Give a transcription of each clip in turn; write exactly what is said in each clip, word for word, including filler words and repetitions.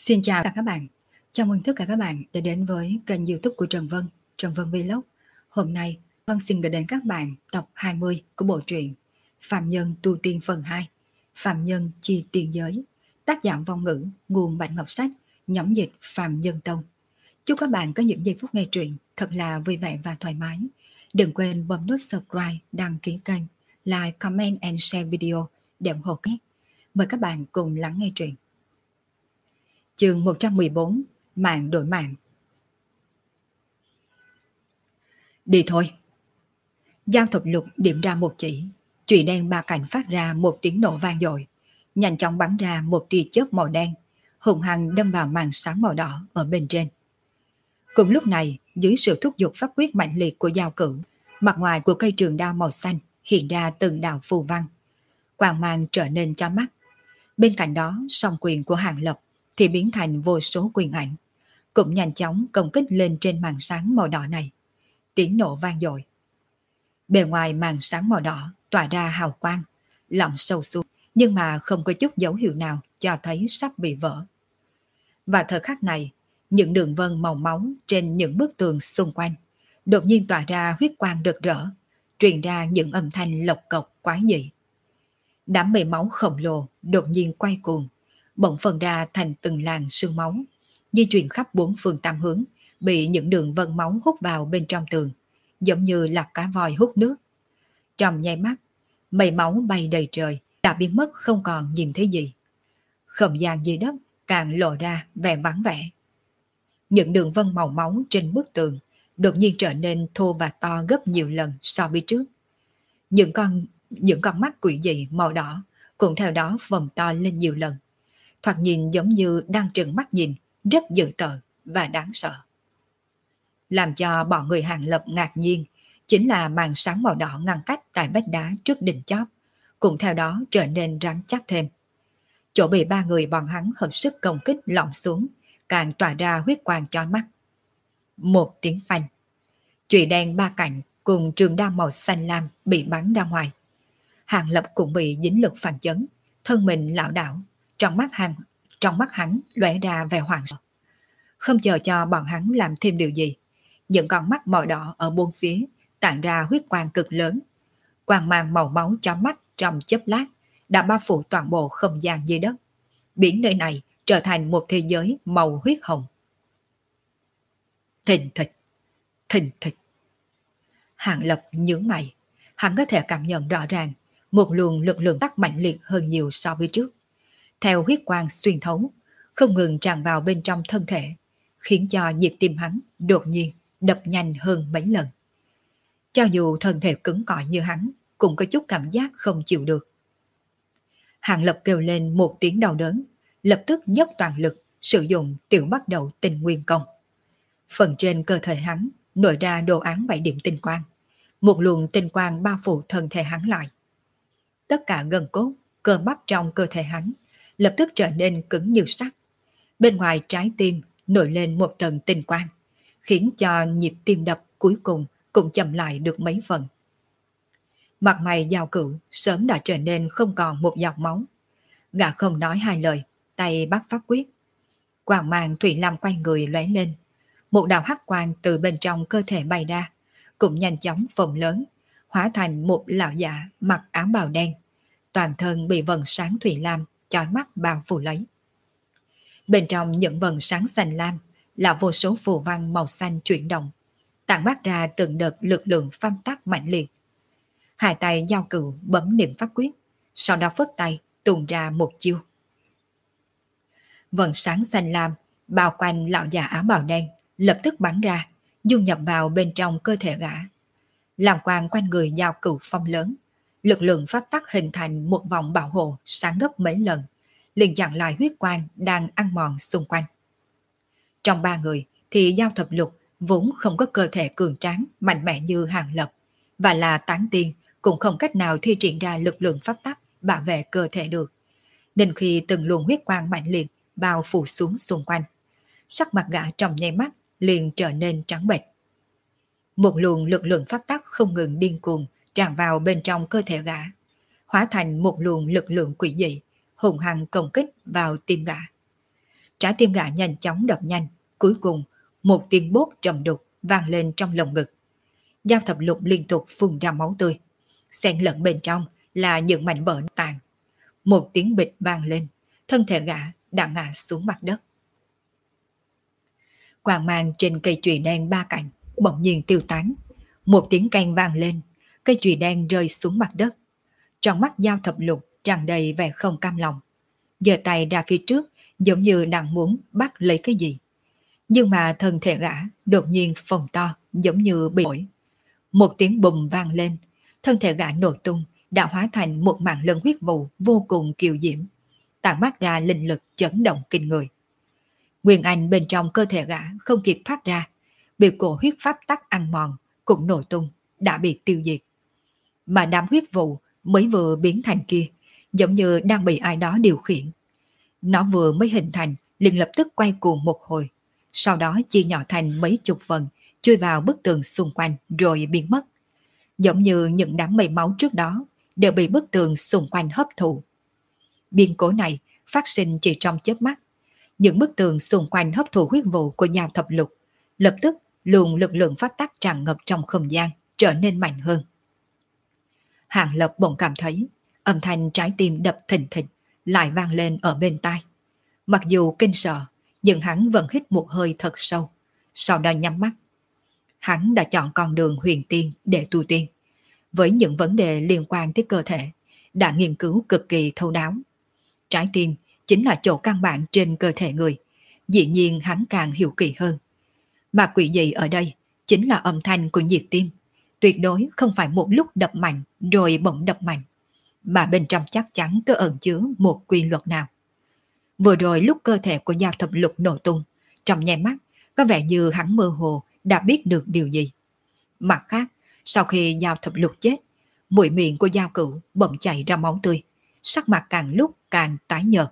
Xin chào tất cả các bạn. Chào mừng tất cả các bạn đã đến với kênh YouTube của Trần Vân, Trần Vân Vlog. Hôm nay, Vân xin gửi đến các bạn tập hai mươi của bộ truyện Phạm Nhân Tu Tiên phần hai, Phạm Nhân Chi Tiên Giới, tác giả Vong Ngữ, nguồn Bạch Ngọc Sách, nhóm dịch Phạm Nhân Tông. Chúc các bạn có những giây phút nghe truyện thật là vui vẻ và thoải mái. Đừng quên bấm nút subscribe, đăng ký kênh, like, comment and share video để ủng hộ nhé. Mời các bạn cùng lắng nghe truyện. Chương một trăm mười bốn, Mạng đổi mạng. Đi thôi. Giao Thập Lục điểm ra một chỉ, chùy đen ba cạnh phát ra một tiếng nổ vang dội, nhanh chóng bắn ra một tia chớp màu đen, hùng hăng đâm vào màn sáng màu đỏ ở bên trên. Cùng lúc này, dưới sự thúc giục phát quyết mạnh liệt của Giao Cửu, mặt ngoài của cây trường đao màu xanh hiện ra từng đạo phù văn, quang mang trở nên chói mắt. Bên cạnh đó, song quyền của Hàng Lập thì biến thành vô số quyền ảnh, cũng nhanh chóng công kích lên trên màn sáng màu đỏ này. Tiếng nổ vang dội. Bề ngoài màn sáng màu đỏ tỏa ra hào quang, lỏng sâu xuống, nhưng mà không có chút dấu hiệu nào cho thấy sắp bị vỡ. Và thời khắc này, những đường vân màu máu trên những bức tường xung quanh đột nhiên tỏa ra huyết quang rực rỡ, truyền ra những âm thanh lộc cộc quái dị. Đám mây máu khổng lồ đột nhiên quay cuồng, bỗng phân ra thành từng làn sương máu, di chuyển khắp bốn phương tám hướng, bị những đường vân máu hút vào bên trong tường, giống như là cá voi hút nước. Trong nháy mắt, mây máu bay đầy trời, đã biến mất không còn nhìn thấy gì. Không gian dưới đất càng lộ ra vẻ vắng vẻ. Những đường vân màu máu trên bức tường đột nhiên trở nên thô và to gấp nhiều lần so với trước. Những con những con mắt quỷ dị màu đỏ cũng theo đó phồng to lên nhiều lần, thoạt nhìn giống như đang trừng mắt nhìn, rất dữ tợn và đáng sợ. Làm cho bọn người Hàng Lập ngạc nhiên chính là màn sáng màu đỏ ngăn cách tại vách đá trước đỉnh chóp, cũng theo đó trở nên rắn chắc thêm. Chỗ bị ba người bọn hắn hợp sức công kích lỏng xuống, càng tỏa ra huyết quang chói mắt. Một tiếng phanh, chùy đen ba cạnh cùng trường đao màu xanh lam bị bắn ra ngoài. Hàng Lập cũng bị dính lực phản chấn, thân mình lảo đảo, trong mắt hắn, trong mắt hắn lóe ra vẻ hoảng sợ. Không chờ cho bọn hắn làm thêm điều gì, những con mắt màu đỏ ở bốn phía tản ra huyết quang cực lớn, quang mang màu máu chói mắt trong chớp lát đã bao phủ toàn bộ không gian dưới đất, biến nơi này trở thành một thế giới màu huyết hồng. Thình thịch, thình thịch. Hàng Lập nhướng mày, hắn có thể cảm nhận rõ ràng một luồng lực lượng tắc mạnh liệt hơn nhiều so với trước, theo huyết quang xuyên thấu, không ngừng tràn vào bên trong thân thể, khiến cho nhịp tim hắn đột nhiên đập nhanh hơn mấy lần. Cho dù thân thể cứng cỏi như hắn, cũng có chút cảm giác không chịu được. Hàng Lập kêu lên một tiếng đau đớn, lập tức dốc toàn lực sử dụng tiểu bắt đầu tinh nguyên công. Phần trên cơ thể hắn nổi ra đồ án bảy điểm tinh quang, một luồng tinh quang bao phủ thân thể hắn lại. Tất cả gân cốt, cơ bắp trong cơ thể hắn lập tức trở nên cứng như sắt. Bên ngoài trái tim nổi lên một tầng tinh quang, khiến cho nhịp tim đập cuối cùng cũng chậm lại được mấy phần. Mặt mày Giao Cửu sớm đã trở nên không còn một giọt máu. Gã không nói hai lời, tay bắt pháp quyết. Quang mang thủy lam quay người lóe lên, một đạo hắc quang từ bên trong cơ thể bay ra, cũng nhanh chóng phồng lớn, hóa thành một lão giả mặc áo bào đen, toàn thân bị vầng sáng thủy lam chói mắt bao phủ lấy. Bên trong những vầng sáng xanh lam là vô số phù văn màu xanh chuyển động, tản mát ra từng đợt lực lượng phăm tắc mạnh liệt. Hai tay Giao Cửu bấm niệm pháp quyết, sau đó phất tay tung ra một chiêu. Vầng sáng xanh lam bao quanh lão già áo bào đen lập tức bắn ra, dung nhập vào bên trong cơ thể gã. Làm quang quanh người Giao Cửu phong lớn, lực lượng pháp tắc hình thành một vòng bảo hộ sáng gấp mấy lần, liền chặn lại huyết quang đang ăn mòn xung quanh. Trong ba người thì Giao Thập Lục vốn không có cơ thể cường tráng mạnh mẽ như Hàng Lập, và là tán tiên cũng không cách nào thi triển ra lực lượng pháp tắc bảo vệ cơ thể được, nên khi từng luồng huyết quang mạnh liệt bao phủ xuống xung quanh, sắc mặt gã trong nháy mắt liền trở nên trắng bệch. Một luồng lực lượng pháp tắc không ngừng điên cuồng tràn vào bên trong cơ thể gã, hóa thành một luồng lực lượng quỷ dị hùng hăng công kích vào tim gã. Trái tim gã nhanh chóng đập nhanh, cuối cùng một tiếng bốp trầm đục vang lên trong lồng ngực. Giao Thập Lục liên tục phun ra máu tươi, xen lẫn bên trong là những mảnh vỡ tàn. Một tiếng bịch vang lên, thân thể gã đã ngã xuống mặt đất. Quang mang trên cây chùy đen ba cạnh bỗng nhiên tiêu tán. Một tiếng canh vang lên, cây chùy đen rơi xuống mặt đất. Trong mắt Giao Thập Lục tràn đầy vẻ không cam lòng, giơ tay ra phía trước giống như đang muốn bắt lấy cái gì. Nhưng mà thân thể gã đột nhiên phồng to giống như bị nổi. Một tiếng bùm vang lên, thân thể gã nổ tung đã hóa thành một màn lân huyết vụ vô cùng kiều diễm, tản mát ra linh lực chấn động kinh người. Nguyên Anh bên trong cơ thể gã không kịp thoát ra, bị cổ huyết pháp tắc ăn mòn, cũng nổ tung, đã bị tiêu diệt. Mà đám huyết vụ mới vừa biến thành kia, giống như đang bị ai đó điều khiển. Nó vừa mới hình thành, liền lập tức quay cuồng một hồi, sau đó chia nhỏ thành mấy chục phần, chui vào bức tường xung quanh rồi biến mất. Giống như những đám mây máu trước đó đều bị bức tường xung quanh hấp thụ. Biến cố này phát sinh chỉ trong chớp mắt. Những bức tường xung quanh hấp thụ huyết vụ của Giao Thập Lục, lập tức luồng lực lượng pháp tắc tràn ngập trong không gian trở nên mạnh hơn. Hàng Lập bỗng cảm thấy âm thanh trái tim đập thình thịch lại vang lên ở bên tai. Mặc dù kinh sợ, nhưng hắn vẫn hít một hơi thật sâu, sau đó nhắm mắt. Hắn đã chọn con đường huyền tiên để tu tiên, với những vấn đề liên quan tới cơ thể, đã nghiên cứu cực kỳ thấu đáo. Trái tim chính là chỗ căn bản trên cơ thể người, dĩ nhiên hắn càng hiểu kỹ hơn. Mà quỷ dị ở đây chính là âm thanh của nhịp tim, tuyệt đối không phải một lúc đập mạnh rồi bỗng đập mạnh, mà bên trong chắc chắn có ẩn chứa một quy luật nào. Vừa rồi lúc cơ thể của Giao Thập Lục nổ tung, trong nháy mắt có vẻ như hắn mơ hồ đã biết được điều gì. Mặt khác, sau khi Giao Thập Lục chết, mũi miệng của Giao Cửu bỗng chảy ra máu tươi, sắc mặt càng lúc càng tái nhợt.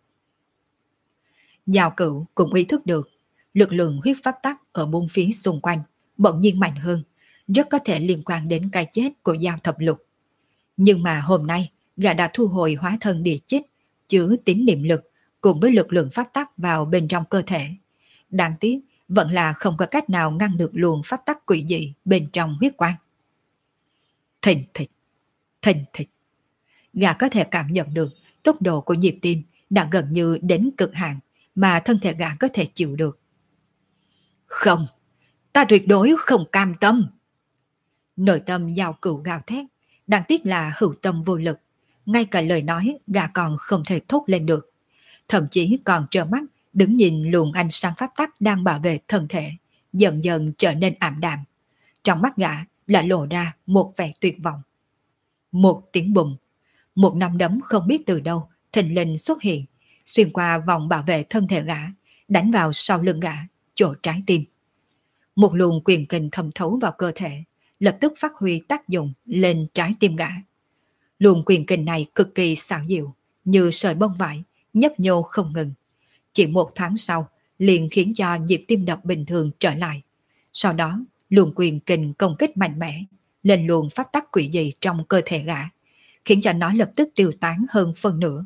Giao Cửu cũng ý thức được lực lượng huyết pháp tắc ở bốn phía xung quanh bỗng nhiên mạnh hơn, rất có thể liên quan đến cái chết của Giao Thập Lục. Nhưng mà hôm nay gã đã thu hồi hóa thân địa chích, chứa tín niệm lực cùng với lực lượng pháp tắc vào bên trong cơ thể. Đáng tiếc vẫn là không có cách nào ngăn được luồng pháp tắc quỷ dị bên trong huyết quang. Thình thịch, thình thịch. Gã có thể cảm nhận được tốc độ của nhịp tim đã gần như đến cực hạn mà thân thể gã có thể chịu được. Không, ta tuyệt đối không cam tâm. Nội tâm Giao Cửu gào thét, đáng tiếc là hữu tâm vô lực, ngay cả lời nói gã còn không thể thốt lên được. Thậm chí còn trơ mắt đứng nhìn luồng ánh sáng pháp tắc đang bảo vệ thân thể dần dần trở nên ảm đạm. Trong mắt gã lại lộ ra một vẻ tuyệt vọng. Một tiếng bùng, một nắm đấm không biết từ đâu thình lình xuất hiện, xuyên qua vòng bảo vệ thân thể gã, đánh vào sau lưng gã, chỗ trái tim. Một luồng quyền kình thẩm thấu vào cơ thể, lập tức phát huy tác dụng lên trái tim gã. Luồng quyền kình này cực kỳ xảo diệu, như sợi bông vải, nhấp nhô không ngừng. Chỉ một thoáng sau, liền khiến cho nhịp tim đập bình thường trở lại. Sau đó, luồng quyền kình công kích mạnh mẽ lên luồng pháp tắc quỷ dị trong cơ thể gã, khiến cho nó lập tức tiêu tán hơn phân nửa.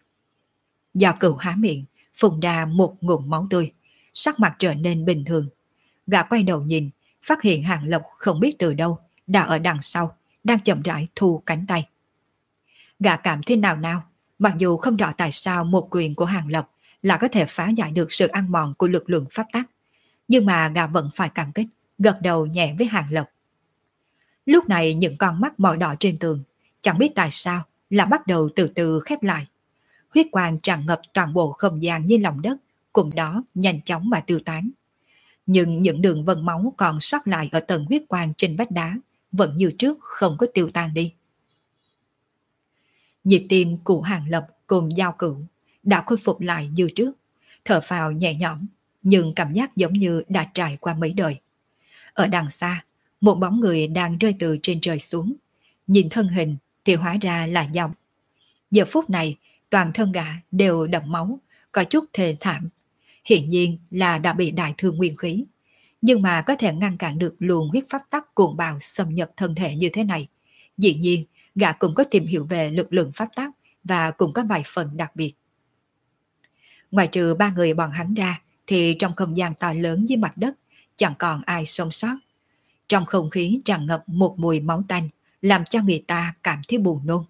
Giao Cửu há miệng, phun ra một ngụm máu tươi, sắc mặt trở nên bình thường. Gã quay đầu nhìn, phát hiện Hàng Lập không biết từ đâu đã ở đằng sau, đang chậm rãi thu cánh tay. Gã cảm thấy nào nào, mặc dù không rõ tại sao một quyền của Hàng Lập là có thể phá giải được sự ăn mòn của lực lượng pháp tắc, nhưng mà gã vẫn phải cảm kích, gật đầu nhẹ với Hàng Lập. Lúc này những con mắt màu đỏ trên tường, chẳng biết tại sao là bắt đầu từ từ khép lại. Huyết quang tràn ngập toàn bộ không gian như lòng đất, cùng đó nhanh chóng mà tiêu tán. Nhưng những đường vân máu còn sót lại ở tầng huyết quang trên vách đá vẫn như trước không có tiêu tan đi. Nhịp tim của Hàng Lập cùng Giao Cửu đã khôi phục lại như trước, thở phào nhẹ nhõm, nhưng cảm giác giống như đã trải qua mấy đời. Ở đằng xa, một bóng người đang rơi từ trên trời xuống, nhìn thân hình thì hóa ra là Giao. Giờ phút này toàn thân gã đều đẫm máu, có chút thê thảm, hiển nhiên là đã bị đại thương nguyên khí. Nhưng mà có thể ngăn cản được luồng huyết pháp tắc cuồng bạo xâm nhập thân thể như thế này, dĩ nhiên gã cũng có tìm hiểu về lực lượng pháp tắc và cũng có vài phần đặc biệt. Ngoài trừ ba người bọn hắn ra, thì trong không gian to lớn dưới mặt đất, chẳng còn ai sống sót. Trong không khí tràn ngập một mùi máu tanh, làm cho người ta cảm thấy buồn nôn.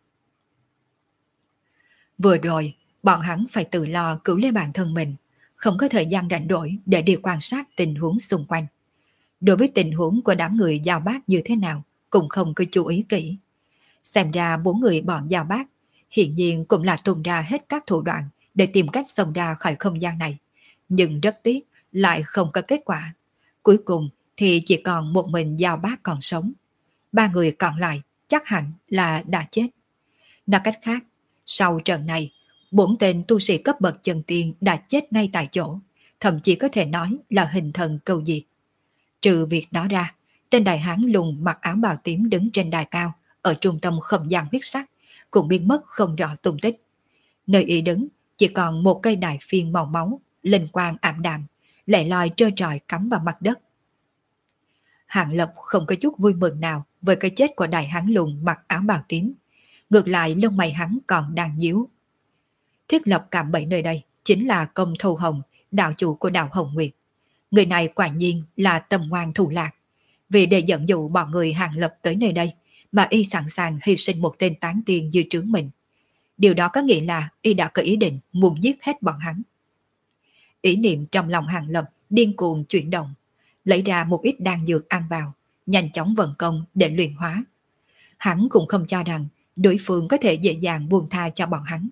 Vừa rồi, bọn hắn phải tự lo cứu lấy bản thân mình, không có thời gian rảnh rỗi để đi quan sát tình huống xung quanh. Đối với tình huống của đám người giao bác như thế nào, cũng không có chú ý kỹ. Xem ra bốn người bọn giao bác, hiện nhiên cũng là tung ra hết các thủ đoạn để tìm cách xông ra khỏi không gian này. Nhưng rất tiếc, lại không có kết quả. Cuối cùng thì chỉ còn một mình giao bác còn sống. Ba người còn lại chắc hẳn là đã chết. Nói cách khác, sau trận này, bốn tên tu sĩ cấp bậc chân tiên đã chết ngay tại chỗ, thậm chí có thể nói là hình thần câu diệt. Trừ việc đó ra, tên đại hán lùn mặc áo bào tím đứng trên đài cao, ở trung tâm không gian huyết sắc, cũng biến mất không rõ tung tích. Nơi y đứng chỉ còn một cây đài phiên màu máu, linh quang ảm đạm, lẻ loi trơ trọi cắm vào mặt đất. Hạng Lập không có chút vui mừng nào với cái chết của đại hán lùn mặc áo bào tím. Ngược lại lông mày hắn còn đang nhíu. Thiết lập cạm bẫy nơi đây chính là Công Thâu Hồng, đạo chủ của đạo Hồng Nguyệt. Người này quả nhiên là tầm ngoan thủ lạc. Vì để dẫn dụ bọn người Hạng Lập tới nơi đây, mà y sẵn sàng hy sinh một tên tán tiên dưới trướng mình. Điều đó có nghĩa là y đã có ý định muốn giết hết bọn hắn. Ý niệm trong lòng Hạng Lập điên cuồng chuyển động, lấy ra một ít đan dược ăn vào, nhanh chóng vận công để luyện hóa. Hắn cũng không cho rằng đối phương có thể dễ dàng buông tha cho bọn hắn.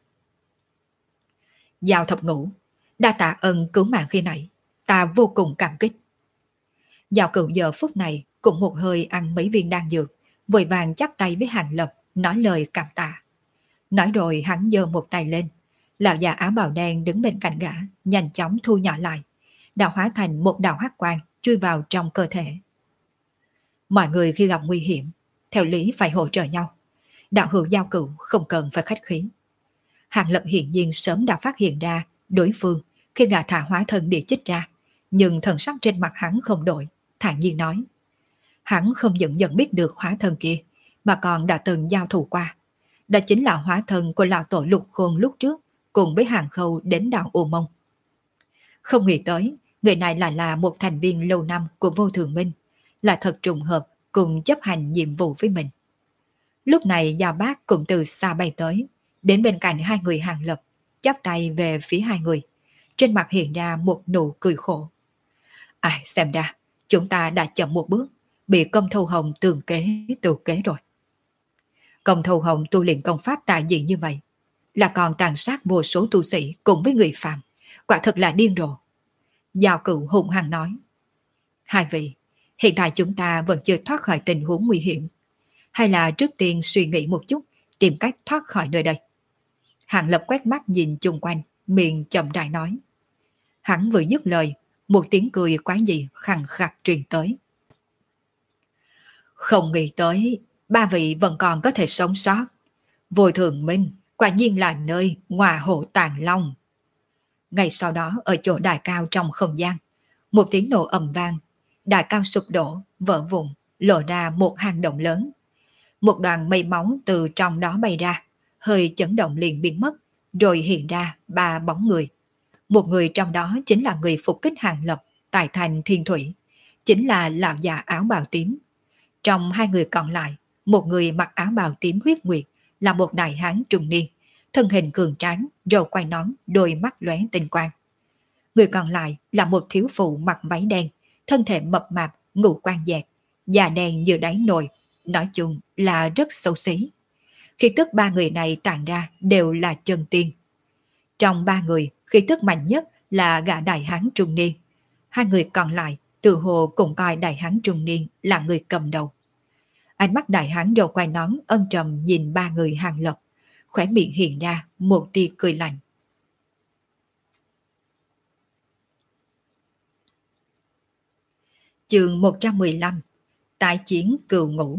Giao thập ngũ, đa tạ ân cứu mạng khi nãy, ta vô cùng cảm kích. Giao Cửu giờ phút này cũng một hơi ăn mấy viên đan dược, vội vàng chắp tay với Hạng Lập nói lời cảm tạ. Nói rồi hắn giơ một tay lên, lão già áo bào đen đứng bên cạnh gã nhanh chóng thu nhỏ lại, đã hóa thành một đạo hắc quang chui vào trong cơ thể. Mọi người khi gặp nguy hiểm, theo lý phải hỗ trợ nhau. Đạo hữu Giao Cửu không cần phải khách khí. Hạng Lập hiển nhiên sớm đã phát hiện ra đối phương khi gã thả hóa thân địa chích ra, nhưng thần sắc trên mặt hắn không đổi, thản nhiên nói. Hắn không những nhận biết được hóa thân kia, mà còn đã từng giao thủ qua. Đó chính là hóa thân của lão tổ Lục Khôn lúc trước, cùng với Hàng Khâu đến đảo Ô Mông. Không nghĩ tới, người này lại là một thành viên lâu năm của Vô Thường Minh, là thật trùng hợp cùng chấp hành nhiệm vụ với mình. Lúc này Giao Bác cũng từ xa bay tới, đến bên cạnh hai người Hạng Lập, chắp tay về phía hai người. Trên mặt hiện ra một nụ cười khổ. Ai xem ra, chúng ta đã chậm một bước, bị Công Thâu Hồng tường kế tự kế rồi. Công Thâu Hồng tu luyện công pháp tà dị như vậy, là còn tàn sát vô số tu sĩ cùng với người phàm, quả thật là điên rồ. Giao Cửu hung hăng nói. Hai vị, hiện tại chúng ta vẫn chưa thoát khỏi tình huống nguy hiểm. Hay là trước tiên suy nghĩ một chút, tìm cách thoát khỏi nơi đây. Hạng Lập quét mắt nhìn chung quanh, miệng chậm rãi nói. Hắn vừa dứt lời, một tiếng cười quái dị khàn khặt truyền tới. Không nghĩ tới, ba vị vẫn còn có thể sống sót. Vô Thường Minh quả nhiên là nơi ngọa hổ tàng long. Ngay sau đó ở chỗ đài cao trong không gian, một tiếng nổ ầm vang, đài cao sụp đổ, vỡ vụn, lộ ra một hang động lớn. Một đoàn mây máu từ trong đó bay ra, hơi chấn động liền biến mất, rồi hiện ra ba bóng người. Một người trong đó chính là người phục kích Hạng Lập tại thành Thiên Thủy, chính là lão già áo bào tím. Trong hai người còn lại, một người mặc áo bào tím huyết nguyệt là một đại hán trung niên, thân hình cường tráng, râu quai nón, đôi mắt lóe tinh quang. Người còn lại là một thiếu phụ mặc váy đen, thân thể mập mạp, ngũ quan dẹt, da đen như đáy nồi, nói chung là rất xấu xí. Khí tức ba người này tản ra đều là chân tiên. Trong ba người, khí tức mạnh nhất là gã đại hán trung niên. Hai người còn lại tự hồ cũng coi đại hán trung niên là người cầm đầu. Ánh mắt đại hán râu quai nón âm trầm nhìn ba người Hàng Lập, khóe miệng hiện ra một tia cười lạnh. Chương một trăm mười lăm. Tái chiến cừu ngũ.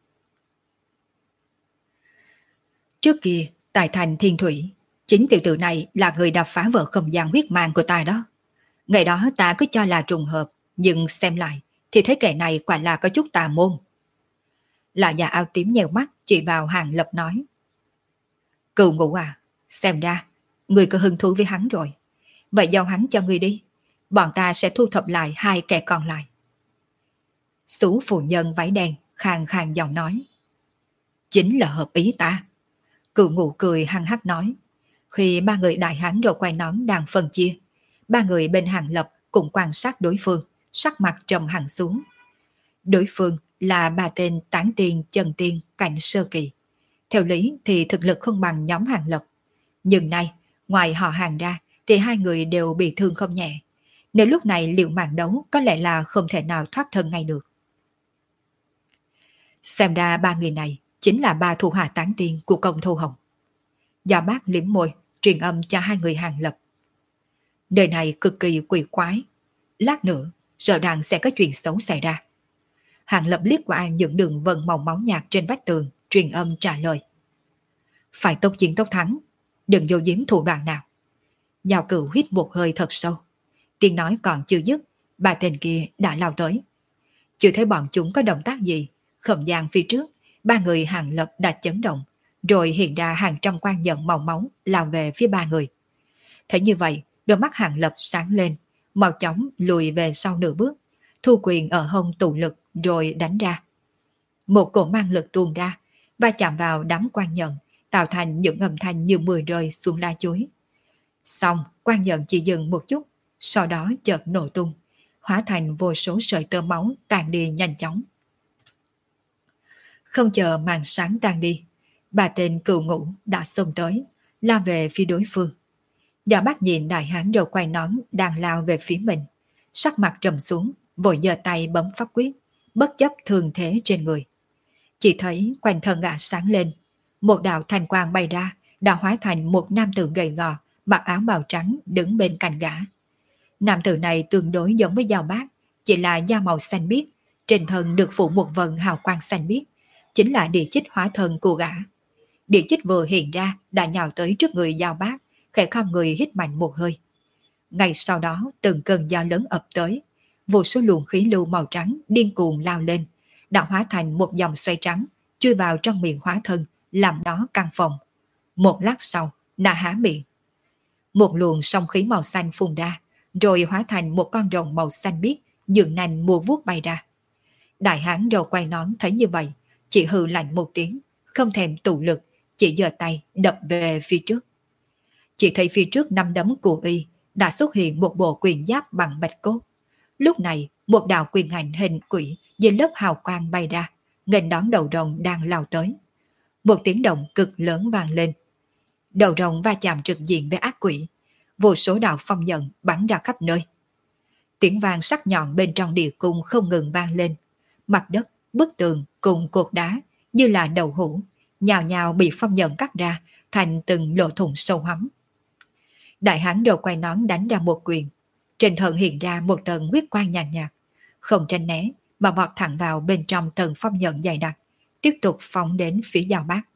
Trước kia, tại thành Thiên Thủy, chính tiểu tử này là người đã phá vỡ không gian huyết mang của ta đó. Ngày đó ta cứ cho là trùng hợp, nhưng xem lại thì thấy kẻ này quả là có chút tà môn. Lão già áo tím nhèo mắt chỉ vào Hàng Lập nói. Cừu ngũ à, xem ra Người có hứng thú với hắn rồi. Vậy giao hắn cho người đi. Bọn ta sẽ thu thập lại hai kẻ còn lại. Sú phụ nhân váy đen khàn khàn giọng nói. Chính là hợp ý ta. Cựu Ngụ cười hăng hắc nói. Khi ba người đại hán rồi quay nón đang phân chia, ba người bên Hàng Lập cũng quan sát đối phương, sắc mặt trầm hẳn xuống. Đối phương là ba tên tán tiên chân tiên cảnh sơ kỳ. Theo lý thì thực lực không bằng nhóm Hàng Lập. Nhưng nay, ngoài họ Hàng ra thì hai người đều bị thương không nhẹ. Nếu lúc này liệu mạng đấu có lẽ là không thể nào thoát thân ngay được. Xem ra ba người này chính là ba thủ hạ tán tiên của công Thu Hồng. Gia Bác liếm môi, truyền âm cho hai người Hàng Lập. Đời này cực kỳ quỷ quái. Lát nữa, sợ rằng sẽ có chuyện xấu xảy ra. Hàng Lập liếc qua những đường vân màu máu nhạt trên vách tường, truyền âm trả lời. Phải tốc chiến tốc thắng, đừng vô giếm thủ đoạn nào. Giao Cửu hít một hơi thật sâu. Tiếng nói còn chưa dứt, ba tên kia đã lao tới. Chưa thấy bọn chúng có động tác gì, không gian phía trước, ba người Hàng Lập đã chấn động, rồi hiện ra hàng trăm quan nhận màu máu lao về phía ba người. Thấy như vậy, đôi mắt Hàng Lập sáng lên, mau chóng lùi về sau nửa bước, thu quyền ở hông tụ lực rồi đánh ra. Một cổ mang lực tuôn ra, va chạm vào đám quan nhận, tạo thành những âm thanh như mưa rơi xuống lá chuối. Xong, quan nhận chỉ dừng một chút, sau đó chợt nổ tung, hóa thành vô số sợi tơ máu tan đi nhanh chóng. Không chờ màn sáng tan đi, ba tên Cựu Ngũ đã xông tới, lao về phía đối phương. Gia Bác nhìn đại hán đầu quay nón đang lao về phía mình, sắc mặt trầm xuống, vội giơ tay bấm pháp quyết, bất chấp thương thế trên người. Chỉ thấy quanh thân gã sáng lên, một đạo thanh quang bay ra, đã hóa thành một nam tử gầy gò, mặc áo bào trắng đứng bên cạnh gã. Nam tử này tương đối giống với Giao Bác, chỉ là da màu xanh biếc, trên thân được phủ một vầng hào quang xanh biếc, chính là địa chích hóa thân của gã. Địa chích vừa hiện ra đã nhào tới trước người Giao Bác, khẽ khom người hít mạnh một hơi. Ngay sau đó từng cơn gió lớn ập tới, vô số luồng khí lưu màu trắng điên cuồng lao lên, đã hóa thành một dòng xoay trắng, chui vào trong miệng hóa thân, làm đó căng phòng. Một lát sau, đã há miệng. Một luồng song khí màu xanh phun ra, rồi hóa thành một con rồng màu xanh biếc, dựng nành mùa vuốt bay ra. Đại hán đầu quay nón thấy như vậy, chỉ hừ lạnh một tiếng, không thèm tụ lực, chỉ giơ tay đập về phía trước. Chỉ thấy phía trước năm đấm của y đã xuất hiện một bộ quyền giáp bằng bạch cốt. Lúc này, một đạo quyền hành hình quỷ dưới lớp hào quang bay ra, nghênh đón đầu rồng đang lao tới. Một tiếng động cực lớn vang lên. Đầu rồng va chạm trực diện với ác quỷ, vô số đạo phong nhận bắn ra khắp nơi. Tiếng vang sắc nhọn bên trong địa cung không ngừng vang lên. Mặt đất, bức tường cùng cột đá như là đầu hũ, nhào nhào bị phong nhận cắt ra thành từng lỗ thủng sâu hoắm. Đại hán đầu quay nón đánh ra một quyền, trên thân hiện ra một tầng huyết quang nhàn nhạt, nhạt, không tránh né mà vọt thẳng vào bên trong tầng phong nhận dày đặc, tiếp tục phóng đến phía Giao Bác.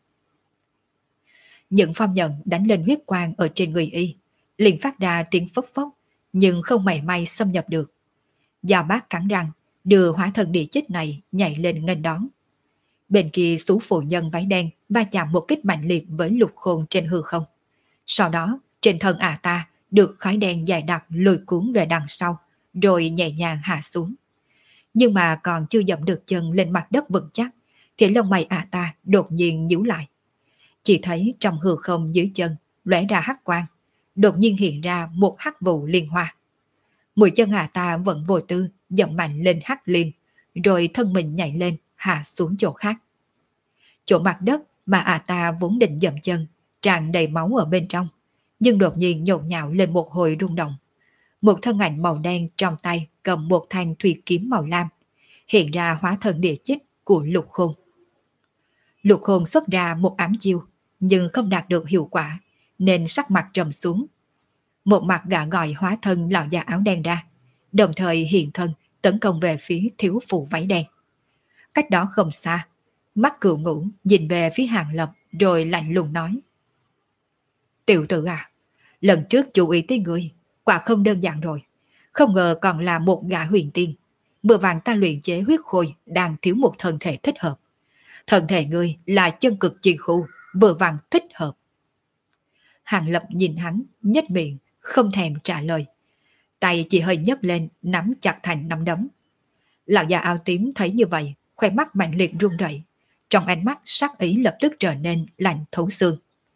Những phong nhận đánh lên huyết quang ở trên người y, liền phát ra tiếng phốc phốc, nhưng không mảy may xâm nhập được. Giao Bác cắn răng, đưa hóa thân địa chích này nhảy lên nghênh đón. Bên kia Sú phụ nhân váy đen va chạm một kích mạnh liệt với Lục Khôn trên hư không. Sau đó, trên thân ả ta được khói đen dài đặc lùi cuốn về đằng sau, rồi nhẹ nhàng hạ xuống. Nhưng mà còn chưa dậm được chân lên mặt đất vững chắc, thì lông mày ả ta đột nhiên nhíu lại. Chỉ thấy trong hư không dưới chân lóe ra hắc quang, đột nhiên hiện ra một hắc vụ liên hoa. Mũi chân ả ta vẫn vô tư dậm mạnh lên hắc liên, rồi thân mình nhảy lên hạ xuống chỗ khác. Chỗ mặt đất mà ả ta vốn định dậm chân tràn đầy máu ở bên trong, nhưng đột nhiên nhộn nhạo lên một hồi rung động. Một thân ảnh màu đen trong tay cầm một thanh thủy kiếm màu lam, hiện ra hóa thân địa chích của Lục Khôn. Lục Khôn xuất ra một ám chiêu, nhưng không đạt được hiệu quả, nên sắc mặt trầm xuống. Một mặt gã gọi hóa thân lão già áo đen ra, đồng thời hiện thân tấn công về phía thiếu phụ váy đen. Cách đó không xa, mắt Cựu Ngũ nhìn về phía Hàng Lập rồi lạnh lùng nói: Tiểu tử à, lần trước chú ý tới người, quả không đơn giản rồi. Không ngờ còn là một gã huyền tiên. Vừa vàng ta luyện chế huyết khôi đang thiếu một thân thể thích hợp. Thân thể ngươi là chân cực chi khu, vừa vàng thích hợp. Hàng Lập nhìn hắn, nhếch miệng, không thèm trả lời. Tay chỉ hơi nhấc lên, nắm chặt thành nắm đấm. Lão già áo tím thấy như vậy, khoe mắt mạnh liệt run rẩy, trong ánh mắt sắc ý lập tức trở nên lạnh thấu xương.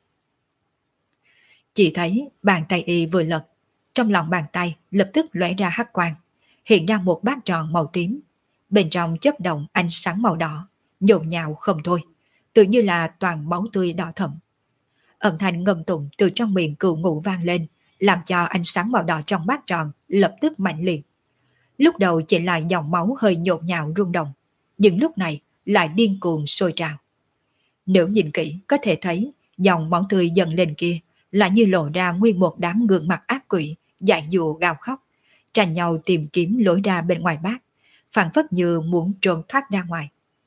Chỉ thấy bàn tay y vừa lật, trong lòng bàn tay lập tức lóe ra hắc quang, hiện ra một bát tròn màu tím, bên trong chớp động ánh sáng màu đỏ, nhộn nhạo không thôi, tự như là toàn máu tươi đỏ thẫm. Âm thanh ngâm tụng từ trong miệng cừu ngụ vang lên, làm cho ánh sáng màu đỏ trong bát tròn lập tức mạnh liệt. Lúc đầu chỉ là dòng máu hơi nhộn nhạo rung động, nhưng lúc này lại điên cuồng sôi trào. Nếu nhìn kỹ có thể thấy dòng máu tươi dần lên kia là như lộ ra nguyên một đám gương mặt ác quỷ, dại dụa gào khóc, tranh nhau tìm kiếm lối ra bên ngoài bát, phảng phất như muốn trốn thoát ra ngoài.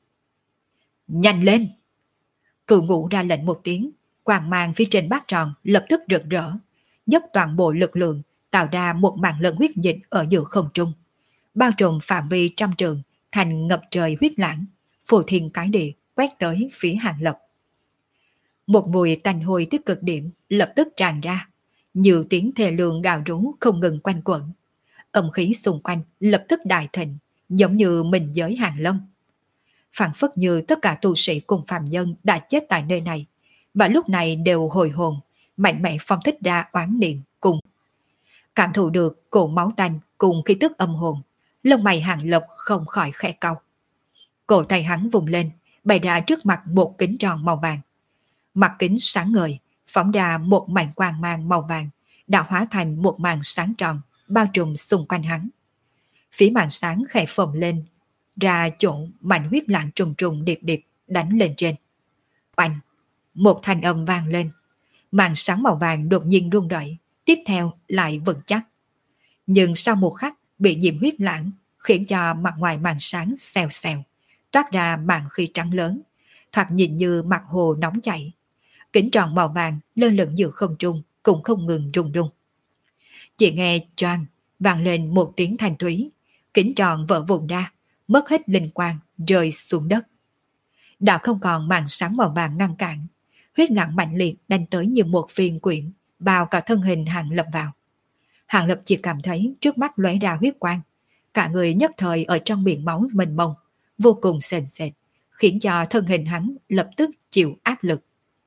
Nhanh lên! Cừu ngụ ra lệnh một tiếng, quang mang phía trên bát tròn lập tức rực rỡ, dốc toàn bộ lực lượng tạo ra một màn lân huyết dịch ở giữa không trung, bao trùm phạm vi trăm trường thành ngập trời huyết lãng, phù thiên cái địa quét tới phía Hàng Lập. Một mùi tanh hôi tới cực điểm lập tức tràn ra, nhiều tiếng thề lương gào rú không ngừng quanh quẩn. Âm khí xung quanh lập tức đại thịnh, giống như mình giới hàng lâm. Phảng phất như tất cả tu sĩ cùng phàm nhân đã chết tại nơi này, và lúc này đều hồi hồn, mạnh mẽ phong thích ra oán niệm cùng. Cảm thụ được cổ máu tanh cùng khí tức âm hồn, lông mày Hàng Lập không khỏi khẽ cau. Cổ tay hắn vùng lên, bày ra trước mặt một kính tròn màu vàng. Mặt kính sáng ngời, phóng ra một mảnh quang mang màu vàng, đã hóa thành một màn sáng tròn, bao trùm xung quanh hắn. Phía màn sáng khẽ phồng lên, ra chỗ mảnh huyết lãng trùng trùng điệp điệp đánh lên trên. Oanh! Một thanh âm vang lên. Màn sáng màu vàng đột nhiên rung rẩy, tiếp theo lại vững chắc. Nhưng sau một khắc bị nhiễm huyết lãng, khiến cho mặt ngoài màn sáng xèo xèo, toát ra màn khí trắng lớn, thoạt nhìn như mặt hồ nóng chảy. Kính tròn màu vàng lơ lửng giữa không trung cũng không ngừng rung rung. Chỉ nghe choang vang lên một tiếng thanh thúy, kính tròn vỡ vụn ra, mất hết linh quang, rơi xuống đất. Đã không còn màn sáng màu vàng ngăn cản, huyết lãng mạnh liệt đánh tới như một phiên quyển, bao cả thân hình Hàng Lập vào. Hàng Lập chỉ cảm thấy trước mắt lóe ra huyết quang, cả người nhất thời ở trong biển máu mênh mông, vô cùng sền sệt, khiến cho thân hình hắn lập tức chịu áp lực.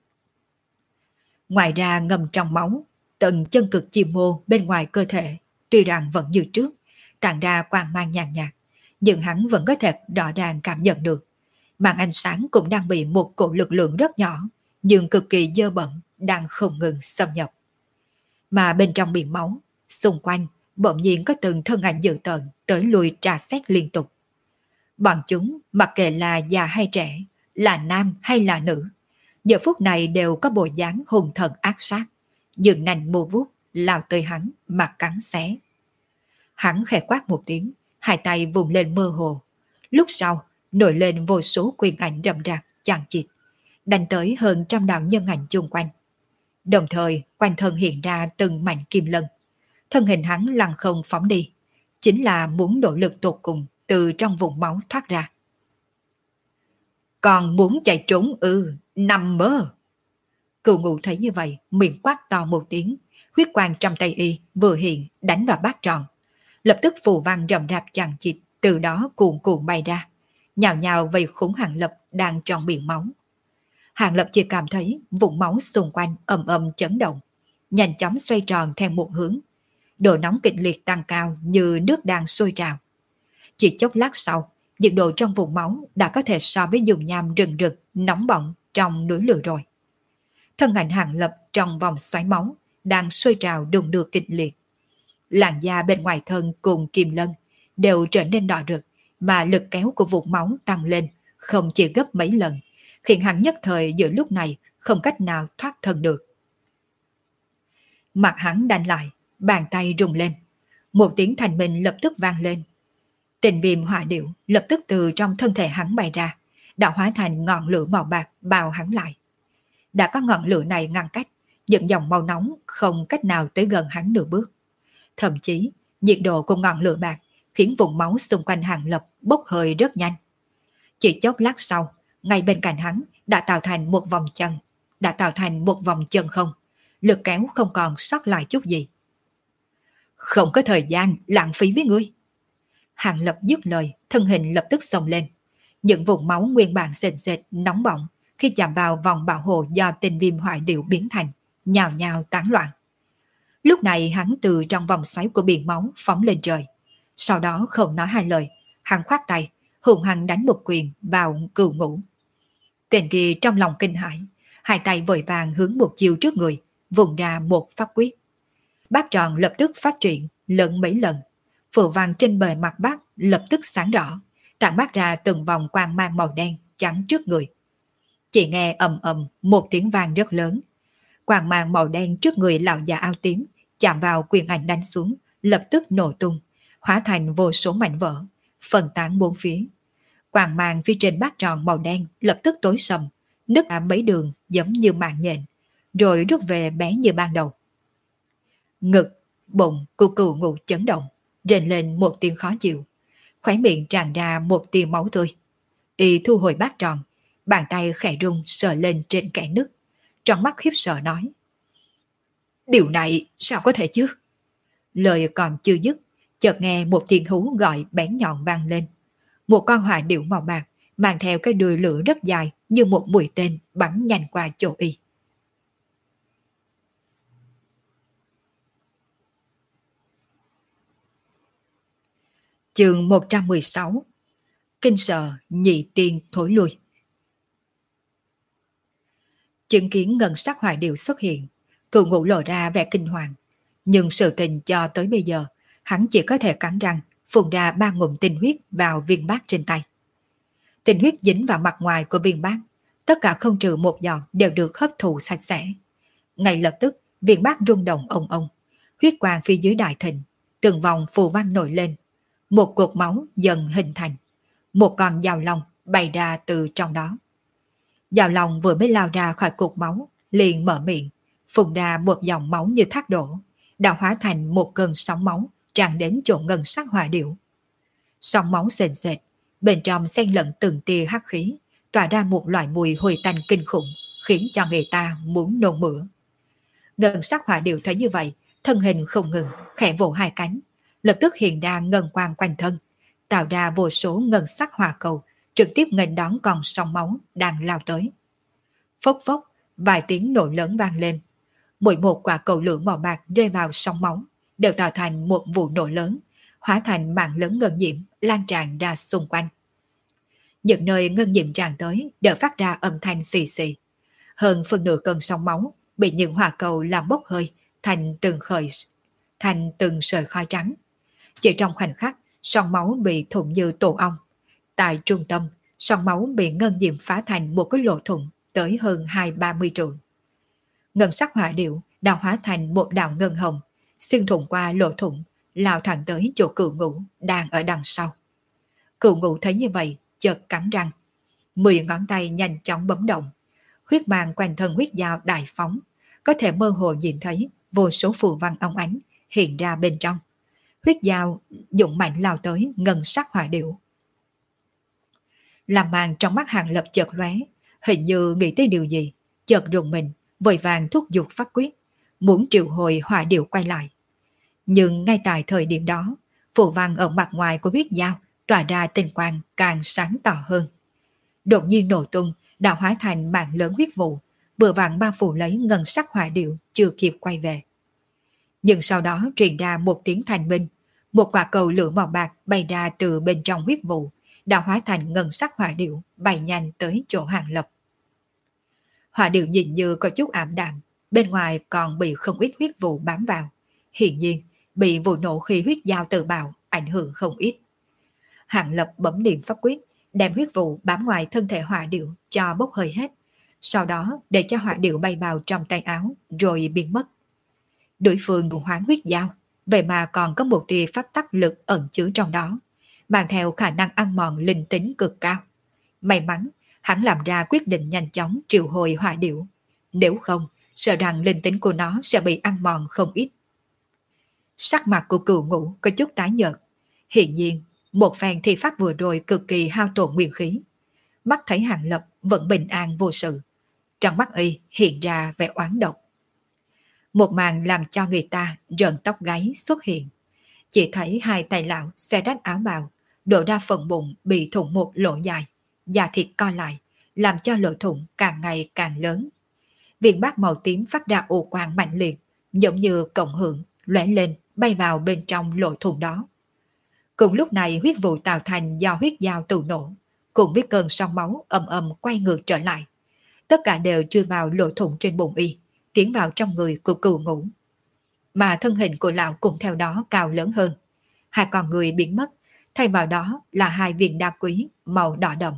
Ngoài ra ngầm trong máu, tận chân cực chim mô bên ngoài cơ thể, tuy rằng vẫn như trước, tản ra quang mang nhàn nhạt, nhưng hắn vẫn có thể rõ ràng cảm nhận được. Màn ánh sáng cũng đang bị một cổ lực lượng rất nhỏ, nhưng cực kỳ dơ bẩn, đang không ngừng xâm nhập. Mà bên trong biển máu, xung quanh, bỗng nhiên có từng thân ảnh dữ tợn tới lui trà xét liên tục. Bọn chúng, mặc kệ là già hay trẻ, là nam hay là nữ, giờ phút này đều có bộ dáng hung thần ác sát, dường nành mô vuốt lao tới hắn mà cắn xé. Hắn khẽ quát một tiếng, hai tay vùng lên mơ hồ. Lúc sau, nổi lên vô số quyền ảnh rậm rạp, chằng chịt, đánh tới hơn trăm đạo nhân ảnh chung quanh. Đồng thời, quanh thân hiện ra từng mảnh kim lân. Thân hình hắn lăng không phóng đi, chính là muốn nỗ lực tột cùng từ trong vùng máu thoát ra. Còn muốn chạy trốn ư, nằm mơ. Cừu ngụ thấy như vậy, miệng quát to một tiếng, huyết quang trong tay y vừa hiện đánh vào bát tròn. Lập tức phù văn rậm rạp chằng chịt từ đó cuồn cuộn bay ra, nhào nhào vây khốn Hàng Lập đang trong biển máu. Hàng Lập chỉ cảm thấy vùng máu xung quanh ầm ầm chấn động, nhanh chóng xoay tròn theo một hướng. Độ nóng kịch liệt tăng cao như nước đang sôi trào. Chỉ chốc lát sau, nhiệt độ trong vùng máu đã có thể so với dung nham rừng rực, nóng bỏng trong núi lửa rồi. Thân ảnh Hàng Lập trong vòng xoáy máu đang sôi trào đùng đưa kịch liệt. Làn da bên ngoài thân cùng kim lân đều trở nên đỏ rực, mà lực kéo của vùng máu tăng lên không chỉ gấp mấy lần, khiến hắn nhất thời giữa lúc này không cách nào thoát thân được. Mặt hắn đanh lại, bàn tay rung lên, một tiếng thanh minh lập tức vang lên. Tình viêm hỏa điệu lập tức từ trong thân thể hắn bay ra, đã hóa thành ngọn lửa màu bạc bao hắn lại. Đã có ngọn lửa này ngăn cách, những dòng màu nóng không cách nào tới gần hắn nửa bước. Thậm chí, nhiệt độ của ngọn lửa bạc khiến vùng máu xung quanh Hàng Lập bốc hơi rất nhanh. Chỉ chốc lát sau, ngay bên cạnh hắn đã tạo thành một vòng chân, đã tạo thành một vòng chân không, lực kéo không còn sót lại chút gì. Không có thời gian lãng phí với ngươi. Hàng Lập dứt lời, thân hình lập tức xông lên. Những vùng máu nguyên bản sền sệt, nóng bỏng khi chạm vào vòng bảo hộ do tinh viêm hoại điệu biến thành, nhào nhào tán loạn. Lúc này hắn từ trong vòng xoáy của biển máu phóng lên trời. Sau đó không nói hai lời, hắn khoát tay, hùng hăng đánh một quyền vào cừu ngũ. Tên kia trong lòng kinh hãi, hai tay vội vàng hướng một chiều trước người, vùng ra một pháp quyết. Bát tròn lập tức phát triển, lẫn mấy lần. Phù văn trên bề mặt bát lập tức sáng rõ, tản mát ra từng vòng quang mang màu đen chắn trước người. Chỉ nghe ầm ầm một tiếng vang rất lớn. Quang mang màu đen trước người lão già áo tím chạm vào quyền ảnh đánh xuống, lập tức nổ tung, hóa thành vô số mảnh vỡ, phân tán bốn phía. Quang mang phía trên bát tròn màu đen lập tức tối sầm, nứt ra mấy đường giống như mạng nhện, rồi rút về bé như ban đầu. Ngực, bụng của cừu ngụ chấn động, rền lên một tiếng khó chịu, khóe miệng tràn ra một tia máu tươi. Y thu hồi bát tròn, bàn tay khẽ rung sờ lên trên kẽ nứt, trong mắt khiếp sợ nói: Điều này sao có thể chứ? Lời còn chưa dứt, chợt nghe một tiếng hú gọi bén nhọn vang lên. Một con hỏa điểu màu bạc mang theo cái đuôi lửa rất dài như một mũi tên bắn nhanh qua chỗ y. Chương một trăm mười sáu. Kinh sợ nhị tiên thối lui. Chứng kiến ngân sắc hỏa điểu xuất hiện, cừu ngụ lộ ra vẻ kinh hoàng. Nhưng sự tình cho tới bây giờ, hắn chỉ có thể cắn răng, phun ra ba ngụm tinh huyết vào viên bát trên tay. Tinh huyết dính vào mặt ngoài của viên bát, tất cả không trừ một giọt đều được hấp thụ sạch sẽ. Ngay lập tức, viên bát rung động ong ong, huyết quang phía dưới đại thịnh, từng vòng phù văn nổi lên, một cột máu dần hình thành, một con dao long bay ra từ trong đó. Dao long vừa mới lao ra khỏi cột máu, liền mở miệng, phun ra một dòng máu như thác đổ, đã hóa thành một cơn sóng máu tràn đến chỗ ngân sắc hỏa điểu. Sóng máu sền sệt, bên trong xen lẫn từng tia hắc khí, tỏa ra một loại mùi hôi tanh kinh khủng, khiến cho người ta muốn nôn mửa. Ngân sắc hỏa điểu thấy như vậy, thân hình không ngừng, khẽ vỗ hai cánh, lập tức hiện ra ngân quang quanh thân, tạo ra vô số ngân sắc hỏa cầu, trực tiếp nghênh đón con sóng máu đang lao tới. Phốc phốc, vài tiếng nổ lớn vang lên. Mỗi một quả cầu lửa màu bạc rơi vào sóng máu đều tạo thành một vụ nổ lớn, hóa thành mạng lớn ngân diễm lan tràn ra xung quanh. Những nơi ngân diễm tràn tới đều phát ra âm thanh xì xì. Hơn phần nửa cơn sóng máu bị những hỏa cầu làm bốc hơi thành từng khởi thành từng sợi khói trắng. Chỉ trong khoảnh khắc, sóng máu bị thủng như tổ ong. Tại trung tâm, sóng máu bị ngân diễm phá thành một cái lỗ thủng tới hơn hai ba mươi trượng. Ngân sắc hỏa điểu đã hóa thành một đạo ngân hồng, xuyên thủng qua lỗ thủng, lao thẳng tới chỗ cừu ngũ đang ở đằng sau. Cừu ngũ thấy như vậy, chợt cắn răng, mười ngón tay nhanh chóng bấm động, huyết mang quanh thân huyết dao đại phóng, có thể mơ hồ nhìn thấy vô số phù văn óng ánh hiện ra bên trong. Huyết dao dũng mạnh lao tới ngân sắc hỏa điểu. Làm màn trong mắt Hàng Lập chợt lóe, hình như nghĩ tới điều gì, chợt rùng mình, vội vàng thúc giục pháp quyết, muốn triệu hồi hỏa điểu quay lại. Nhưng ngay tại thời điểm đó, phù văn ở mặt ngoài của huyết dao tỏa ra tinh quang càng sáng tỏ hơn. Đột nhiên nổ tung, đã hóa thành mạng lớn huyết vụ, vừa vàng bao phủ lấy ngân sắc hỏa điểu chưa kịp quay về. Nhưng sau đó truyền ra một tiếng thanh minh, một quả cầu lửa màu bạc bay ra từ bên trong huyết vụ, đã hóa thành ngân sắc hỏa điểu bay nhanh tới chỗ Hàng Lập. Hỏa điểu nhìn như có chút ảm đạm, bên ngoài còn bị không ít huyết vụ bám vào. Hiển nhiên, bị vụ nổ khi huyết dao tự bạo ảnh hưởng không ít. Hàng Lập bấm niệm pháp quyết, đem huyết vụ bám ngoài thân thể hỏa điểu cho bốc hơi hết, sau đó để cho hỏa điểu bay vào trong tay áo rồi biến mất. Đối phương đủ hoán huyết dao, vậy mà còn có một tia pháp tắc lực ẩn chứa trong đó, mang theo khả năng ăn mòn linh tính cực cao. May mắn, hắn làm ra quyết định nhanh chóng triệu hồi hỏa điểu. Nếu không, sợ rằng linh tính của nó sẽ bị ăn mòn không ít. Sắc mặt của cừu ngũ có chút tái nhợt. Hiển nhiên, một phen thi pháp vừa rồi cực kỳ hao tổn nguyên khí. Mắt thấy Hàng Lập vẫn bình an vô sự, trong mắt y hiện ra vẻ oán độc. Một màn làm cho người ta rợn tóc gáy xuất hiện. Chỉ thấy hai tay lão xé rách áo bào, đổ ra phần bụng bị thủng một lỗ dài, da thịt co lại, làm cho lỗ thủng càng ngày càng lớn. Viên bát màu tím phát ra ồ quang mạnh liệt, giống như cộng hưởng, lóe lên, bay vào bên trong lỗ thủng đó. Cùng lúc này huyết vụ tạo thành do huyết dao tự nổ, cùng với cơn sóng máu ầm ầm quay ngược trở lại. Tất cả đều chui vào lỗ thủng trên bụng y, tiến vào trong người của Cừu Ngũ. Mà thân hình của lão cũng theo đó cao lớn hơn. Hai con người biến mất, thay vào đó là hai viên đá quý màu đỏ đậm.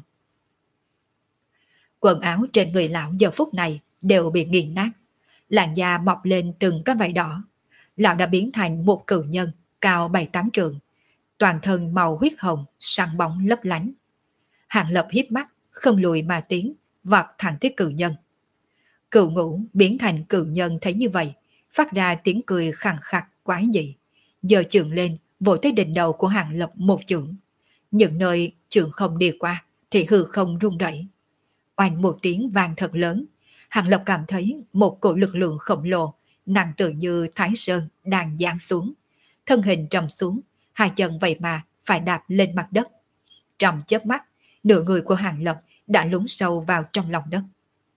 Quần áo trên người lão giờ phút này đều bị nghiền nát, làn da mọc lên từng cái vảy đỏ. Lão đã biến thành một cự nhân cao bảy tám trượng, toàn thân màu huyết hồng, sáng bóng lấp lánh. Hàng Lập híp mắt, không lùi mà tiến, vọt thẳng tới cự nhân. Cừu Ngũ biến thành cự nhân thấy như vậy, phát ra tiếng cười khàn khặt quái dị, giơ chưởng lên vỗ tới đỉnh đầu của Hàng Lập một chưởng. Những nơi chưởng không đi qua thì hư không rung rẩy. Oanh một tiếng vang thật lớn, Hàng Lập cảm thấy một cổ lực lượng khổng lồ nặng tự như Thái Sơn đang giáng xuống. Thân hình trầm xuống, hai chân vậy mà phải đạp lên mặt đất. Trong chớp mắt, nửa người của Hàng Lập đã lún sâu vào trong lòng đất.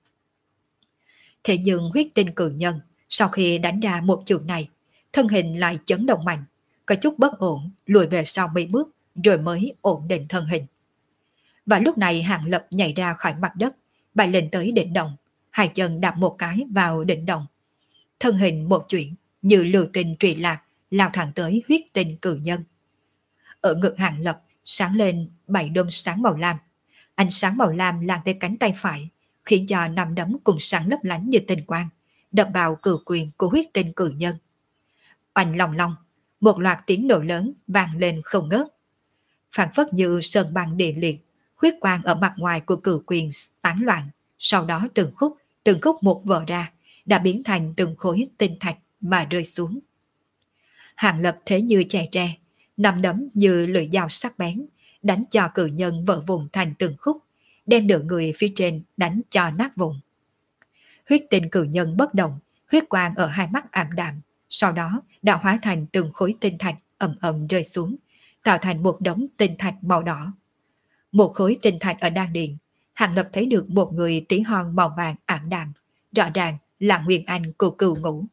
Thế nhưng huyết tinh cự nhân sau khi đánh ra một chưởng này, thân hình lại chấn động mạnh, có chút bất ổn, lùi về sau mấy bước rồi mới ổn định thân hình. Và lúc này Hàng Lập nhảy ra khỏi mặt đất, bay lên tới đỉnh động, hai chân đạp một cái vào đỉnh động. Thân hình một chuyển, như lưu tinh trụy lạc, lao thẳng tới huyết tinh cự nhân. Ở ngực Hàng Lập sáng lên bảy đốm sáng màu lam. Ánh sáng màu lam lan tới cánh tay phải, khiến cho nắm đấm cùng sáng lấp lánh như tinh quang, đập vào cử quyền của huyết tinh cự nhân. Oanh long long, một loạt tiếng nổ lớn vang lên không ngớt. Phản phất như sơn băng địa liệt, huyết quang ở mặt ngoài của cử quyền tán loạn, sau đó từng khúc, từng khúc một vỡ ra, đã biến thành từng khối tinh thạch mà rơi xuống. Hàng Lập thế như chè tre, nắm đấm như lưỡi dao sắc bén, đánh cho cự nhân vỡ vụn thành từng khúc, đem nửa người phía trên đánh cho nát vụn. Huyết tinh cự nhân bất động, huyết quang ở hai mắt ảm đạm, sau đó đã hóa thành từng khối tinh thạch ầm ầm rơi xuống, tạo thành một đống tinh thạch màu đỏ. Một khối tinh thạch ở đan điền, Hàng Lập thấy được một người tí hon màu vàng ảm đạm, rõ ràng là Nguyên Anh của Cừu Ngũ.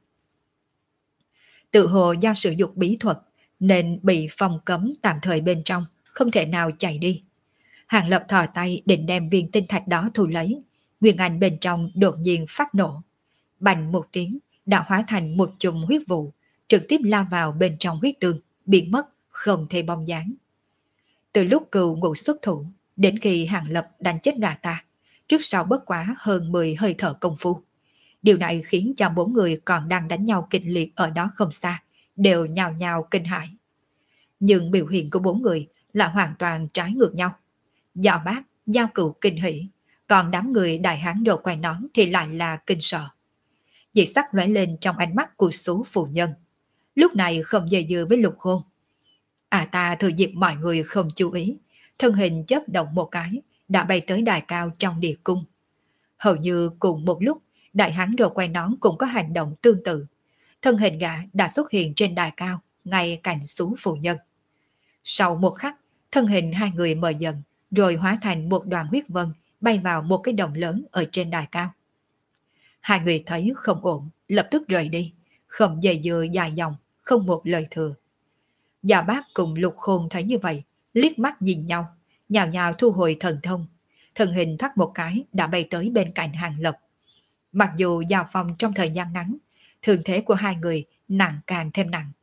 Tự hồ do sử dụng bí thuật nên bị phong cấm tạm thời bên trong, không thể nào chạy đi. Hàng Lập thò tay định đem viên tinh thạch đó thu lấy, Nguyên Anh bên trong đột nhiên phát nổ. Bành một tiếng đã hóa thành một chùm huyết vụ, trực tiếp lao vào bên trong huyết tương, biến mất không thể bóng dáng. Từ lúc Cừu Ngũ xuất thủ đến khi Hàng Lập đánh chết gà ta, trước sau bất quá hơn mười hơi thở công phu. Điều này khiến cho bốn người còn đang đánh nhau kịch liệt ở đó không xa đều nhào nhào kinh hãi. Nhưng biểu hiện của bốn người là hoàn toàn trái ngược nhau. Giao Bác, Giao Cửu kinh hỉ, còn đám người đại hán đồ quay nón thì lại là kinh sợ. Dị sắc lóe lên trong ánh mắt của số phụ nhân. Lúc này không dây dưa với Lục Khôn. À ta thừa dịp mọi người không chú ý, thân hình chớp động một cái, đã bay tới đài cao trong địa cung. Hầu như cùng một lúc, đại hán đồ quay nón cũng có hành động tương tự. Thân hình gã đã xuất hiện trên đài cao, ngay cạnh số phụ nhân. Sau một khắc, thân hình hai người mờ dần, rồi hóa thành một đoàn huyết vân bay vào một cái đồng lớn ở trên đài cao. Hai người thấy không ổn, lập tức rời đi, không dây dưa dài dòng, không một lời thừa. Gia Bác cùng Lục Khôn thấy như vậy, liếc mắt nhìn nhau, nhào nhào thu hồi thần thông. Thân hình thoát một cái đã bay tới bên cạnh Hàng Lập. Mặc dù giao phong trong thời gian ngắn, thương thế của hai người nặng càng thêm nặng.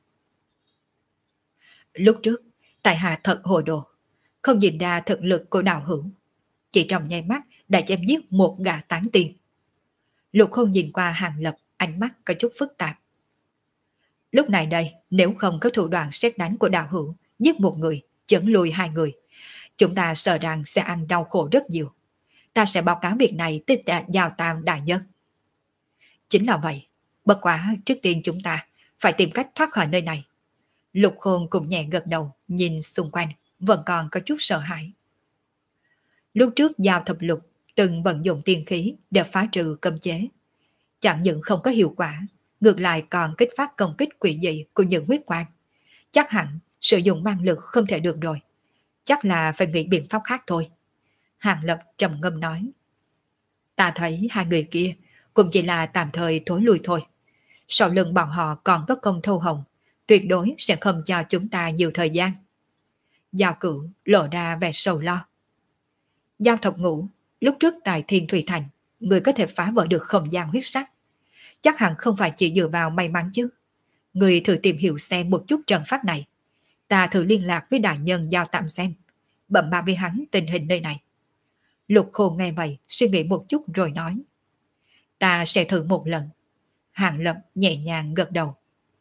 Lúc trước, tại hạ thật hồ đồ, không nhìn ra thực lực của đạo hữu. Chỉ trong nháy mắt đã chém giết một gã tán tiên. Lục Khôn nhìn qua Hàng Lập, ánh mắt có chút phức tạp. Lúc này đây, nếu không có thủ đoạn xét đánh của đạo hữu, giết một người, chấn lùi hai người, chúng ta sợ rằng sẽ ăn đau khổ rất nhiều. Ta sẽ báo cáo việc này tới Giao Tam đại nhân. Chính là vậy, bất quá trước tiên chúng ta phải tìm cách thoát khỏi nơi này. Lục Khôn cũng nhẹ gật đầu, nhìn xung quanh, vẫn còn có chút sợ hãi. Lúc trước Giao Thập Lục từng vận dụng tiên khí để phá trừ cấm chế. Chẳng những không có hiệu quả, ngược lại còn kích phát công kích quỷ dị của những huyết quang. Chắc hẳn sử dụng mang lực không thể được rồi. Chắc là phải nghĩ biện pháp khác thôi. Hàng Lập trầm ngâm nói. Ta thấy hai người kia cũng chỉ là tạm thời thối lui thôi. Sau lưng bọn họ còn có công thâu hồng, tuyệt đối sẽ không cho chúng ta nhiều thời gian. Giao Cửu lộ ra vẻ sầu lo. Giao Thập Ngũ, lúc trước tại Thiên Thủy Thành, người có thể phá vỡ được không gian huyết sắc. Chắc hẳn không phải chỉ dựa vào may mắn chứ. Người thử tìm hiểu xem một chút trận pháp này. Ta thử liên lạc với đại nhân Giao Tạm xem, bẩm báo với hắn tình hình nơi này. Lục Khôn nghe vậy, suy nghĩ một chút rồi nói. Ta sẽ thử một lần. Hàng Lập nhẹ nhàng gật đầu.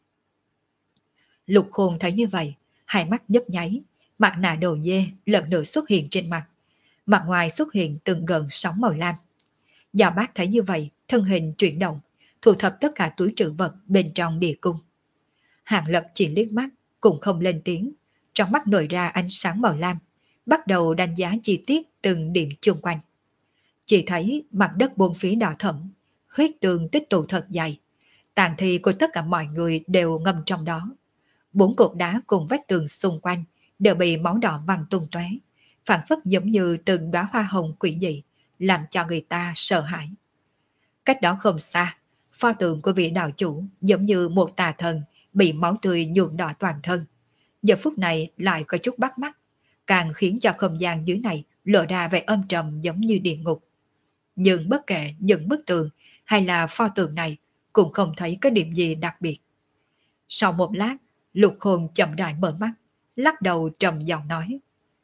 Lục Khôn thấy như vậy, hai mắt nhấp nháy, mặt nạ đầu dê lần nữa xuất hiện trên mặt. Mặt ngoài xuất hiện từng gần sóng màu lam. Giao Bác thấy như vậy, thân hình chuyển động, thu thập tất cả túi trữ vật bên trong địa cung. Hàng Lập chỉ liếc mắt, cũng không lên tiếng, trong mắt nổi ra ánh sáng màu lam, bắt đầu đánh giá chi tiết từng điểm chung quanh. Chỉ thấy mặt đất bốn phía đỏ thẫm, huyết tường tích tụ thật dày, tàn thi của tất cả mọi người đều ngâm trong đó. Bốn cột đá cùng vách tường xung quanh đều bị máu đỏ văng tung tóe, phản phất giống như từng đóa hoa hồng quỷ dị, làm cho người ta sợ hãi. Cách đó không xa, pho tượng của vị đạo chủ giống như một tà thần bị máu tươi nhuộm đỏ toàn thân. Giờ phút này lại có chút bắt mắt, càng khiến cho không gian dưới này lộ ra vẻ âm trầm giống như địa ngục. Nhưng bất kể những bức tường hay là pho tượng này cũng không thấy có điểm gì đặc biệt. Sau một lát, Lục Khôn chậm rãi mở mắt, lắc đầu trầm giọng nói.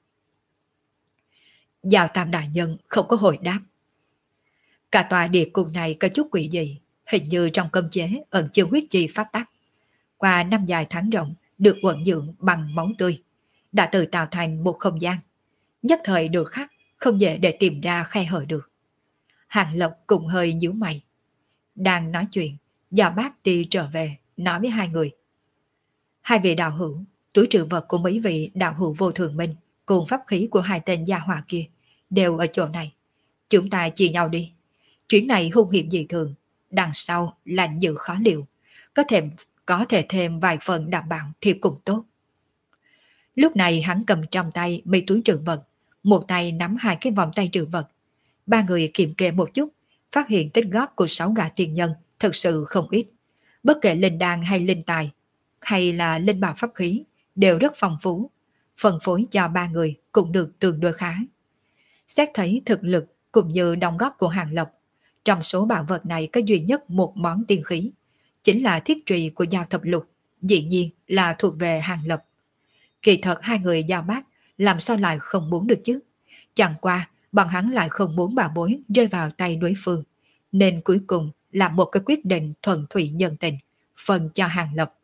Giao Tam đại nhân không có hồi đáp. Cả tòa địa cung này có chút quỷ dị, hình như trong cấm chế ẩn chứa huyết chi pháp tắc. Qua năm dài tháng rộng được vận dưỡng bằng máu tươi, đã tự tạo thành một không gian. Nhất thời được khắc, không dễ để tìm ra khe hở được. Hàng Lộc cũng hơi nhíu mày. Đang nói chuyện, Giao Bác đi trở về, nói với hai người. Hai vị đạo hữu, túi trữ vật của mấy vị đạo hữu vô thường minh cùng pháp khí của hai tên gia hỏa kia đều ở chỗ này. Chúng ta chia nhau đi. Chuyến này hung hiểm dị thường, đằng sau lạnh dữ khó liệu, có thể có thể thêm vài phần đảm bảo thì cũng tốt. Lúc này hắn cầm trong tay mấy túi trữ vật, một tay nắm hai cái vòng tay trữ vật. Ba người kiểm kê một chút, phát hiện tích góp của sáu gã tiền nhân thực sự không ít. Bất kể linh đan hay linh tài, hay là linh bảo pháp khí, đều rất phong phú. Phân phối cho ba người cũng được tương đối khá. Xét thấy thực lực cũng như đóng góp của Hàng Lập, trong số bảo vật này có duy nhất một món tiên khí, chính là thiết trùy của Giao Thập Lục, dĩ nhiên là thuộc về Hàng Lập. Kỳ thật hai người Giao Bác làm sao lại không muốn được chứ? Chẳng qua bọn hắn lại không muốn bảo bối rơi vào tay đối phương, nên cuối cùng làm một cái quyết định thuần thủy nhân tình, phần cho Hàng Lập.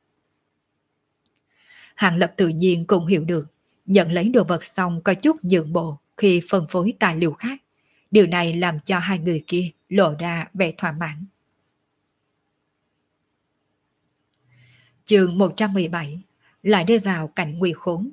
Hàng Lập tự nhiên cũng hiểu được, nhận lấy đồ vật xong có chút nhượng bộ khi phân phối tài liệu khác. Điều này làm cho hai người kia lộ ra vẻ thỏa mãn. Chương một trăm mười bảy lại rơi vào cảnh nguy khốn.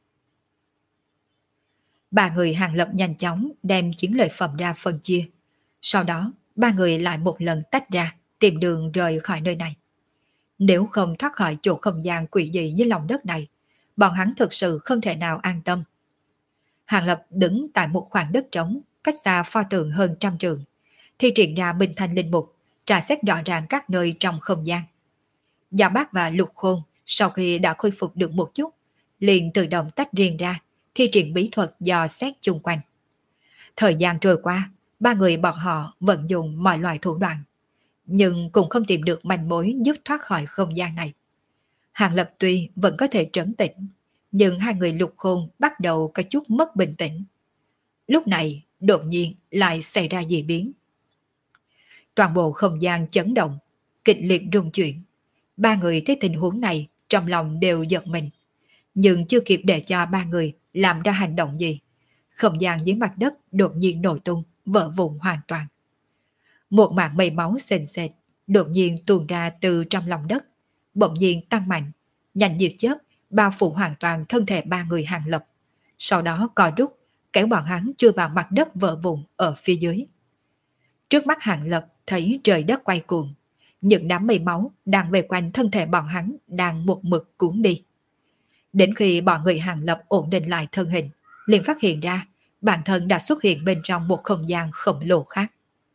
Ba người Hàng Lập nhanh chóng đem chiến lợi phẩm ra phân chia. Sau đó, ba người lại một lần tách ra, tìm đường rời khỏi nơi này. Nếu không thoát khỏi chỗ không gian quỷ dị như lòng đất này, bọn hắn thực sự không thể nào an tâm. Hàng Lập đứng tại một khoảng đất trống, cách xa pho tượng hơn trăm trường, thi triển ra Minh Thanh Linh Mục, tra xét rõ ràng các nơi trong không gian. Giao Bác và Lục Khôn sau khi đã khôi phục được một chút, liền tự động tách riêng ra, thi triển bí thuật dò xét chung quanh. Thời gian trôi qua, ba người bọn họ vận dụng mọi loại thủ đoạn, nhưng cũng không tìm được manh mối giúp thoát khỏi không gian này. Hàng Lập tuy vẫn có thể trấn tĩnh, nhưng hai người Lục Khôn bắt đầu có chút mất bình tĩnh. Lúc này, đột nhiên lại xảy ra dị biến. Toàn bộ không gian chấn động, kịch liệt rung chuyển. Ba người thấy tình huống này, trong lòng đều giật mình. Nhưng chưa kịp để cho ba người làm ra hành động gì, không gian dưới mặt đất đột nhiên nổ tung, vỡ vụn hoàn toàn. Một mảng mây máu sền sệt đột nhiên tuôn ra từ trong lòng đất, bỗng nhiên tăng mạnh, nhanh như chớp bao phủ hoàn toàn thân thể ba người Hàng Lập. Sau đó co rút, kéo bọn hắn chui vào mặt đất vỡ vụn ở phía dưới. Trước mắt Hàng Lập thấy trời đất quay cuồng, Những đám mây máu đang về quanh thân thể bọn hắn đang một mực cuốn đi. Đến khi bọn người Hàng Lập ổn định lại thân hình, liền phát hiện ra bản thân đã xuất hiện bên trong một không gian khổng lồ khác.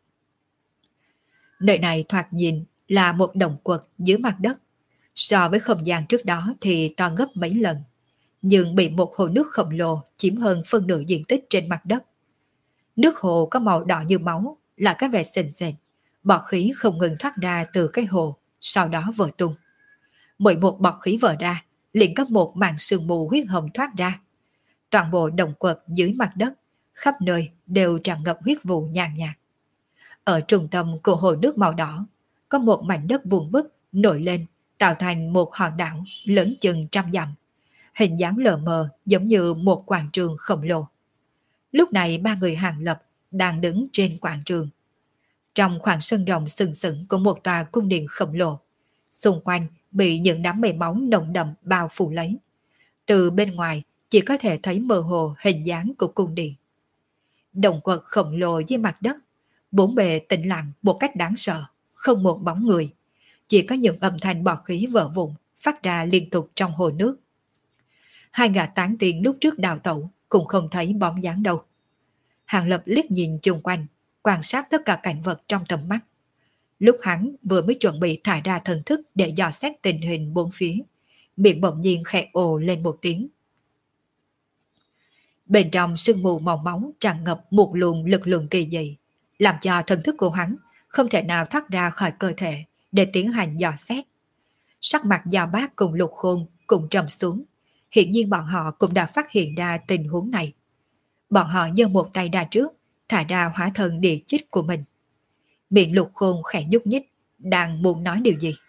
Nơi này thoạt nhìn là một động quật dưới mặt đất. So với không gian trước đó thì to gấp mấy lần, nhưng bị một hồ nước khổng lồ chiếm hơn phân nửa diện tích trên mặt đất. Nước hồ có màu đỏ như máu, là cái vẻ sền sệt, bọt khí không ngừng thoát ra từ cái hồ, sau đó vỡ tung. Mỗi một bọt khí vỡ ra, liền có một màn sương mù huyết hồng thoát ra. Toàn bộ động quật dưới mặt đất, khắp nơi đều tràn ngập huyết vụ nhàn nhạt. Ở trung tâm của hồ nước màu đỏ, có một mảnh đất vuông vức nổi lên, tạo thành một hòn đảo lớn chừng trăm dặm, hình dáng lờ mờ giống như một quảng trường khổng lồ. Lúc này ba người Hàng Lập đang đứng trên quảng trường. Trong khoảng sân rộng sừng sững của một tòa cung điện khổng lồ, xung quanh bị những đám mây máu nồng đậm bao phủ lấy. Từ bên ngoài chỉ có thể thấy mơ hồ hình dáng của cung điện. Động quật khổng lồ dưới mặt đất, bốn bề tĩnh lặng một cách đáng sợ, không một bóng người, chỉ có những âm thanh bọt khí vỡ vụn phát ra liên tục trong hồ nước. Hai gã tán tiên lúc trước đào tẩu cũng không thấy bóng dáng đâu. Hàng Lập liếc nhìn chung quanh, quan sát tất cả cảnh vật trong tầm mắt. Lúc hắn vừa mới chuẩn bị thải ra thần thức để dò xét tình hình bốn phía, miệng bỗng nhiên khẽ ồ lên một tiếng. Bên trong sương mù màu máu tràn ngập một luồng lực lượng kỳ dị, làm cho thần thức của hắn không thể nào thoát ra khỏi cơ thể để tiến hành dò xét. Sắc mặt Giao Bác cùng Lục Khôn cũng trầm xuống, hiển nhiên bọn họ cũng đã phát hiện ra tình huống này. Bọn họ giơ một tay ra trước, thả ra hóa thần địa chích của mình. Miệng Lục Khôn khẽ nhúc nhích, đang muốn nói điều gì.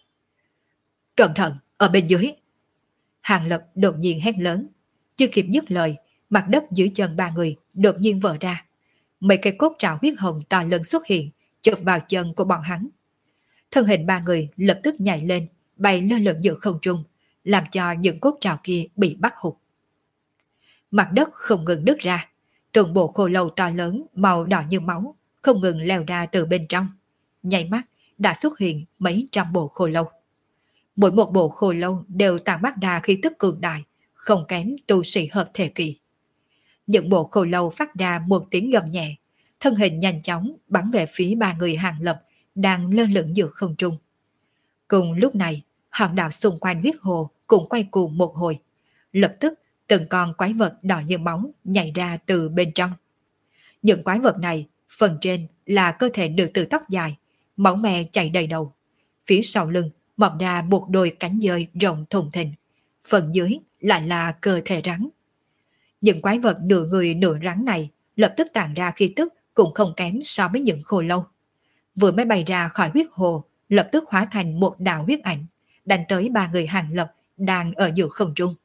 Cẩn thận, ở bên dưới. Hàng Lập đột nhiên hét lớn, chưa kịp dứt lời, mặt đất dưới chân ba người đột nhiên vỡ ra. Mấy cây cốt trảo huyết hồng to lớn xuất hiện, chụp vào chân của bọn hắn. Thân hình ba người lập tức nhảy lên, bay lơ lửng giữa không trung, làm cho những cốt trảo kia bị bắt hụt. Mặt đất không ngừng nứt ra, từng bộ khô lâu to lớn màu đỏ như máu không ngừng leo ra từ bên trong. Nháy mắt đã xuất hiện mấy trăm bộ khô lâu. Mỗi một bộ khô lâu đều tản mát ra khí tức cường đại, không kém tu sĩ hợp thể kỳ. Những bộ khô lâu phát ra một tiếng gầm nhẹ, thân hình nhanh chóng bắn về phía ba người Hàng Lập đang lơ lửng giữa không trung. Cùng lúc này, hòn đảo xung quanh huyết hồ cũng quay cuồng một hồi. Lập tức, từng con quái vật đỏ như máu nhảy ra từ bên trong. Những quái vật này, phần trên là cơ thể nữ tử tóc dài, máu me chảy đầy đầu. Phía sau lưng mọc ra một đôi cánh dơi rộng thùng thình, phần dưới lại là cơ thể rắn. Những quái vật nửa người nửa rắn này lập tức tản ra khí tức cũng không kém so với những khô lâu. Vừa mới bay ra khỏi huyết hồ, lập tức hóa thành một đạo huyết ảnh, đánh tới ba người Hàng Lập đang ở giữa không trung.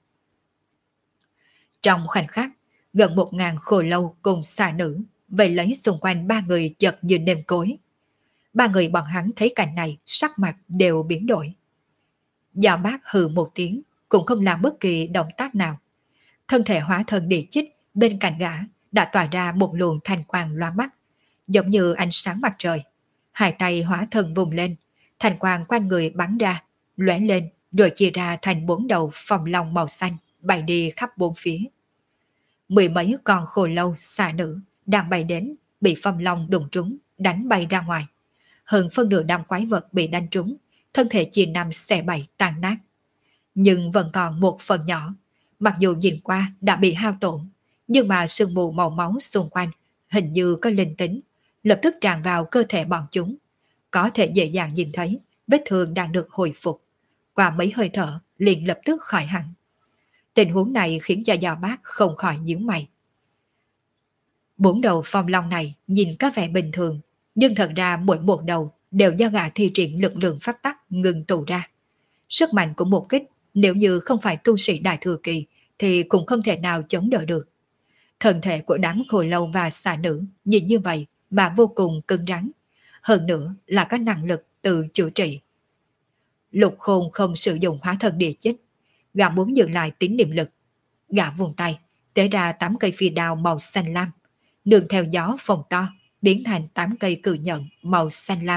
Trong khoảnh khắc, gần một ngàn khô lâu cùng xà nữ vây lấy xung quanh ba người chật như nêm cối. Ba người bọn hắn thấy cảnh này, sắc mặt đều biến đổi. Giao Bác hừ một tiếng, cũng không làm bất kỳ động tác nào. Thân thể hóa thân địa chích bên cạnh gã đã tỏa ra một luồng thanh quang loa mắt, giống như ánh sáng mặt trời. Hai tay hóa thân vùng lên, thanh quang quanh người bắn ra, lóe lên rồi chia ra thành bốn đầu phòng long màu xanh bay đi khắp bốn phía. Mười mấy con khô lâu xà nữ đang bay đến, bị phong long đụng trúng, đánh bay ra ngoài. Hơn phân nửa đám quái vật bị đánh trúng, thân thể chia năm xẻ bảy tan nát. Nhưng vẫn còn một phần nhỏ, mặc dù nhìn qua đã bị hao tổn, nhưng mà sương mù màu máu xung quanh hình như có linh tính, lập tức tràn vào cơ thể bọn chúng. Có thể dễ dàng nhìn thấy vết thương đang được hồi phục. Qua mấy hơi thở liền lập tức khỏi hẳn. Tình huống này khiến cho Giao Bác không khỏi nhíu mày. Bốn đầu phong long này nhìn có vẻ bình thường, nhưng thật ra mỗi một đầu đều do gã thi triển lực lượng pháp tắc ngừng tụ ra. Sức mạnh của một kích nếu như không phải tu sĩ đại thừa kỳ thì cũng không thể nào chống đỡ được. Thân thể của đám khô lâu và xà nữ nhìn như vậy mà vô cùng cứng rắn, hơn nữa là có năng lực tự chữa trị. Lục Khôn không sử dụng hóa thân địa chích, gã muốn dừng lại tín niệm lực. Gã vùng tay tế ra tám cây phi đao màu xanh lam, nương theo gió phồng to biến thành tám cây cự nhận màu xanh lam,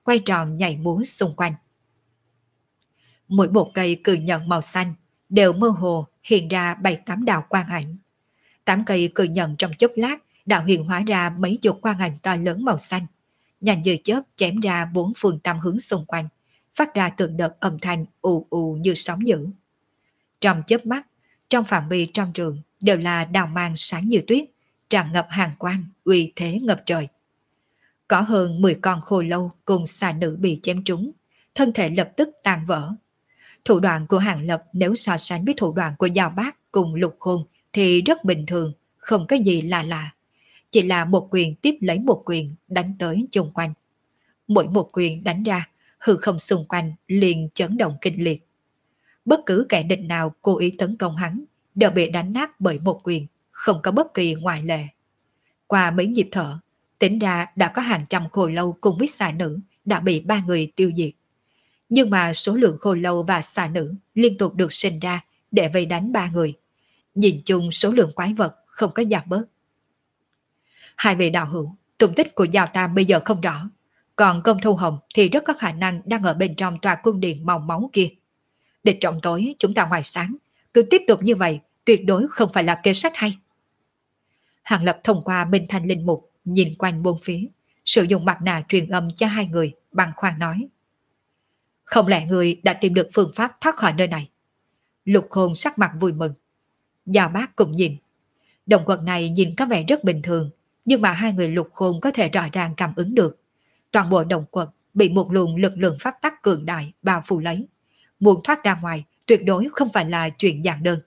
quay tròn nhảy múa xung quanh. Mỗi một cây cự nhận màu xanh đều mơ hồ hiện ra bảy tám đạo quang ảnh. Tám cây cự nhận trong chốc lát đã hiện hóa ra mấy chục quang ảnh to lớn màu xanh, nhanh như chớp chém ra bốn phương tám hướng xung quanh, phát ra từng đợt âm thanh ù ù như sóng dữ. Trong chớp mắt, trong phạm vi trong trường đều là đào mang sáng như tuyết, tràn ngập hàng quang, uy thế ngập trời. Có hơn mười con khô lâu cùng xà nữ bị chém trúng, thân thể lập tức tan vỡ. Thủ đoạn của Hàng Lập nếu so sánh với thủ đoạn của Giao Bác cùng Lục Khôn thì rất bình thường, không có gì lạ lạ. Chỉ là một quyền tiếp lấy một quyền đánh tới chung quanh. Mỗi một quyền đánh ra, hư không xung quanh liền chấn động kinh liệt. Bất cứ kẻ địch nào cố ý tấn công hắn đều bị đánh nát bởi một quyền, không có bất kỳ ngoại lệ. Qua mấy nhịp thở, tính ra đã có hàng trăm khô lâu cùng với xà nữ đã bị ba người tiêu diệt. Nhưng mà số lượng khô lâu và xà nữ liên tục được sinh ra để vây đánh ba người. Nhìn chung số lượng quái vật không có giảm bớt. Hai vị đạo hữu, tung tích của Giao Tam bây giờ không rõ. Còn Công Thu Hồng thì rất có khả năng đang ở bên trong tòa cung điện màu máu kia. Địch trọng tối, chúng ta ngoài sáng. Cứ tiếp tục như vậy, tuyệt đối không phải là kế sách hay. Hàng Lập thông qua Minh Thanh Linh Mục, nhìn quanh bốn phía, sử dụng mặt nạ truyền âm cho hai người, bằng khoan nói. Không lẽ người đã tìm được phương pháp thoát khỏi nơi này? Lục Khôn sắc mặt vui mừng. Giao Bác cũng nhìn. Động quật này nhìn có vẻ rất bình thường, nhưng mà hai người Lục Khôn có thể rõ ràng cảm ứng được. Toàn bộ động quật bị một luồng lực lượng pháp tắc cường đại bao phủ lấy. Muốn thoát ra ngoài tuyệt đối không phải là chuyện giản đơn.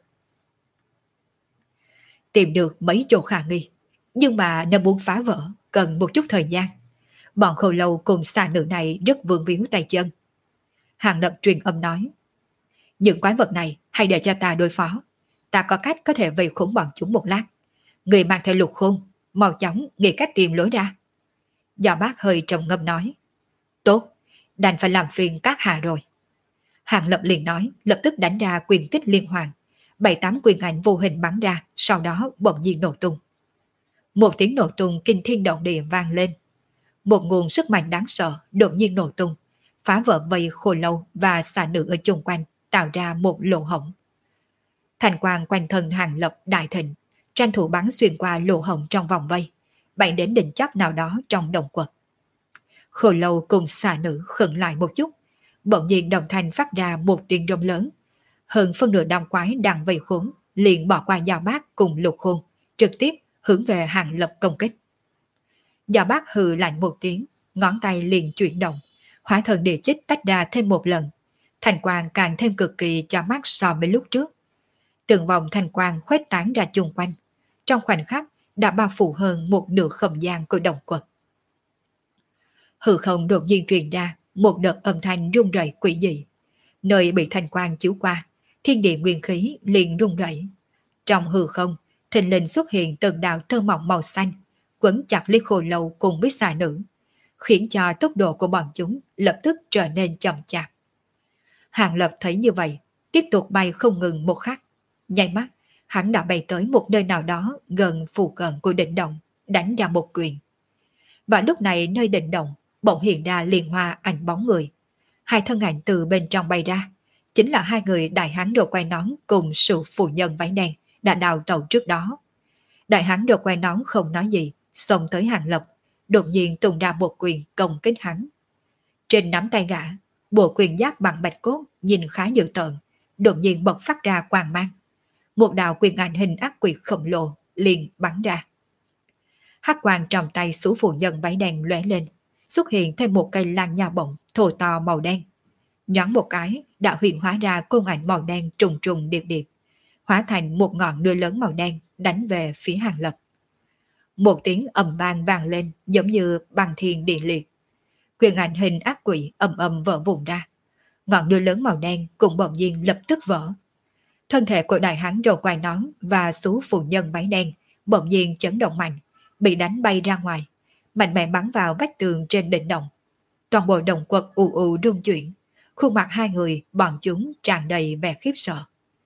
Tìm được mấy chỗ khả nghi, nhưng mà nếu muốn phá vỡ cần một chút thời gian. Bọn khâu lâu cùng xà nữ này rất vương víu tay chân. Hàng Lập truyền âm nói. Những quái vật này hãy để cho ta đối phó. Ta có cách có thể vây khốn bọn chúng một lát. Người mang theo Lục Khôn, mau chóng nghĩ cách tìm lối ra. Giao Bác hơi trầm ngâm nói. Tốt, đành phải làm phiền các hạ rồi. Hàng Lập liền nói, lập tức đánh ra quyền kích liên hoàn. Bảy tám quyền ảnh vô hình bắn ra, sau đó bỗng nhiên nổ tung. Một tiếng nổ tung kinh thiên động địa vang lên. Một nguồn sức mạnh đáng sợ đột nhiên nổ tung, phá vỡ vây khô lâu và xà nữ ở chung quanh, tạo ra một lỗ hổng. Thành quang quanh thân Hàng Lập đại thịnh, tranh thủ bắn xuyên qua lỗ hổng trong vòng vây, bay đến đỉnh chóp nào đó trong động quật. Khô lâu cùng xà nữ khựng lại một chút, bỗng nhiên đồng thanh phát ra một tiếng rông lớn. Hơn phân nửa đám quái đang vây khốn liền bỏ qua Giao Bác cùng Lục Khôn, trực tiếp hướng về Hàng Lập công kích. Giao Bác hừ lạnh một tiếng, ngón tay liền chuyển động, hóa thần địa chích tách ra thêm một lần. Thành quang càng thêm cực kỳ cho mắt so với lúc trước. Từng vòng thành quang khuếch tán ra chung quanh, trong khoảnh khắc đã bao phủ hơn một nửa không gian của động quật. Hư không đột nhiên truyền ra một đợt âm thanh rung rẩy quỷ dị. Nơi bị thành quang chiếu qua, thiên địa nguyên khí liền rung rẩy. Trong hư không, thình lình xuất hiện từng đạo thơ mộng màu xanh, quấn chặt lấy khô lâu cùng với xà nữ, khiến cho tốc độ của bọn chúng lập tức trở nên chậm chạp. Hàng Lập thấy như vậy, tiếp tục bay không ngừng một khắc. Nháy mắt, hắn đã bay tới một nơi nào đó gần phụ cận của đỉnh động, đánh ra một quyền. Và lúc này nơi đỉnh động bỗng hiện ra liên hoa ảnh bóng người. Hai thân ảnh từ bên trong bay ra, chính là hai người đại hán đồ quay nón cùng sự phụ nhân váy đen đã đào tẩu trước đó. Đại hán đồ quay nón không nói gì, xông tới Hàng Lập, đột nhiên tung ra một quyền công kích hắn. Trên nắm tay gã, bộ quyền giáp bằng bạch cốt nhìn khá dữ tợn, đột nhiên bật phát ra quang mang. Một đạo quyền ảnh hình ác quỷ khổng lồ liền bắn ra. Hắc quang trong tay số phụ nhân váy đen lóe lên, xuất hiện thêm một cây lan nha bổng thô to màu đen. Nhoáng một cái đã hiện hóa ra côn ảnh màu đen trùng trùng điệp điệp, hóa thành một ngọn lửa lớn màu đen đánh về phía Hàng Lập. Một tiếng ầm vang vang lên giống như băng thiên địa liệt. Quyền ảnh hình ác quỷ ầm ầm vỡ vụn ra. Ngọn lửa lớn màu đen cũng bỗng nhiên lập tức vỡ. Thân thể của đại hán râu quai nón và số phụ nhân váy đen bỗng nhiên chấn động mạnh, bị đánh bay ra ngoài, mạnh mẽ bắn vào vách tường trên đỉnh động. Toàn bộ động quật ù ù rung chuyển, khuôn mặt hai người bọn chúng tràn đầy vẻ khiếp sợ.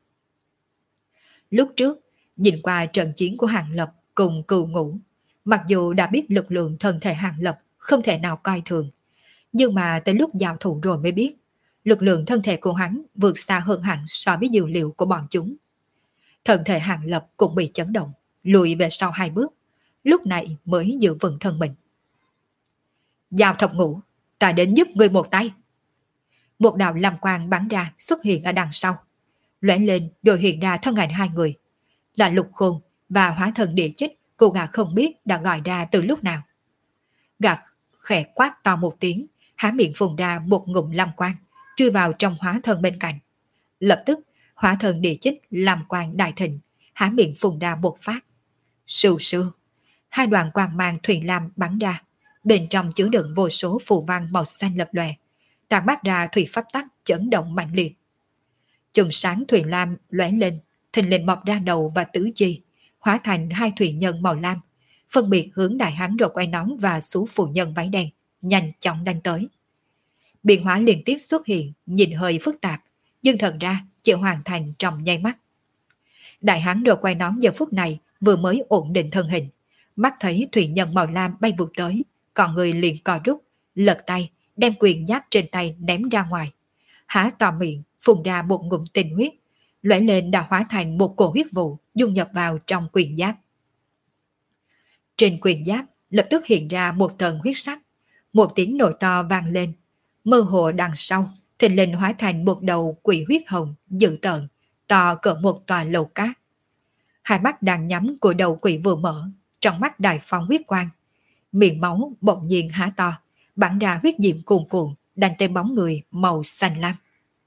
Lúc trước, nhìn qua trận chiến của Hàng Lập cùng Cừu Ngũ, mặc dù đã biết lực lượng thân thể Hàng Lập không thể nào coi thường, Nhưng mà tới lúc giao thủ rồi mới biết, lực lượng thân thể của hắn vượt xa hơn hẳn so với dữ liệu của bọn chúng. Thân thể Hàng Lập cũng bị chấn động, lùi về sau hai bước, lúc này mới giữ vững thân mình. Giao thập ngũ, ta đến giúp ngươi một tay. Một đạo lam quang bắn ra xuất hiện ở đằng sau, lóe lên rồi hiện ra thân ảnh hai người, là Lục Khôn và hóa thần địa chích. Cô gà không biết đã gọi ra từ lúc nào. Gà khẽ quát to một tiếng, há miệng phun ra một ngụm lam quang, chui vào trong hóa thân bên cạnh. Lập tức, hóa thân địa chích lam quang đại thịnh, há miệng phun ra một phát. Sưu sưu, hai đoàn quang mang thuyền lam bắn ra, bên trong chứa đựng vô số phù văn màu xanh lập lòe, tàn mát ra thủy pháp tắc chấn động mạnh liệt. Chùm sáng thuyền lam lóe lên, thình lình mọc ra đầu và tứ chi, hóa thành hai thủy nhân màu lam, phân biệt hướng đại hán rồi quay nón và số phụ nhân váy đen, nhanh chóng đánh tới. Biến hóa liên tiếp xuất hiện, nhìn hơi phức tạp, nhưng thật ra chỉ hoàn thành trong nháy mắt. Đại hán rồi quay nón giờ phút này vừa mới ổn định thân hình, mắt thấy thủy nhân màu lam bay vụt tới, còn người liền co rút, lật tay, đem quyền giáp trên tay ném ra ngoài, há to miệng phun ra một ngụm tinh huyết, lóe lên đã hóa thành một cổ huyết vụ dung nhập vào trong quyền giáp. Trên quyền giáp lập tức hiện ra một tầng huyết sắc, một tiếng nổ to vang lên, mơ hồ đằng sau thình lình hóa thành một đầu quỷ huyết hồng dữ tợn, to cỡ một tòa lầu cát. Hai mắt đang nhắm của đầu quỷ vừa mở, trong mắt đại phong huyết quang, miệng máu bỗng nhiên há to, bắn ra huyết diệm cuồn cuộn, đánh tới bóng người màu xanh lam.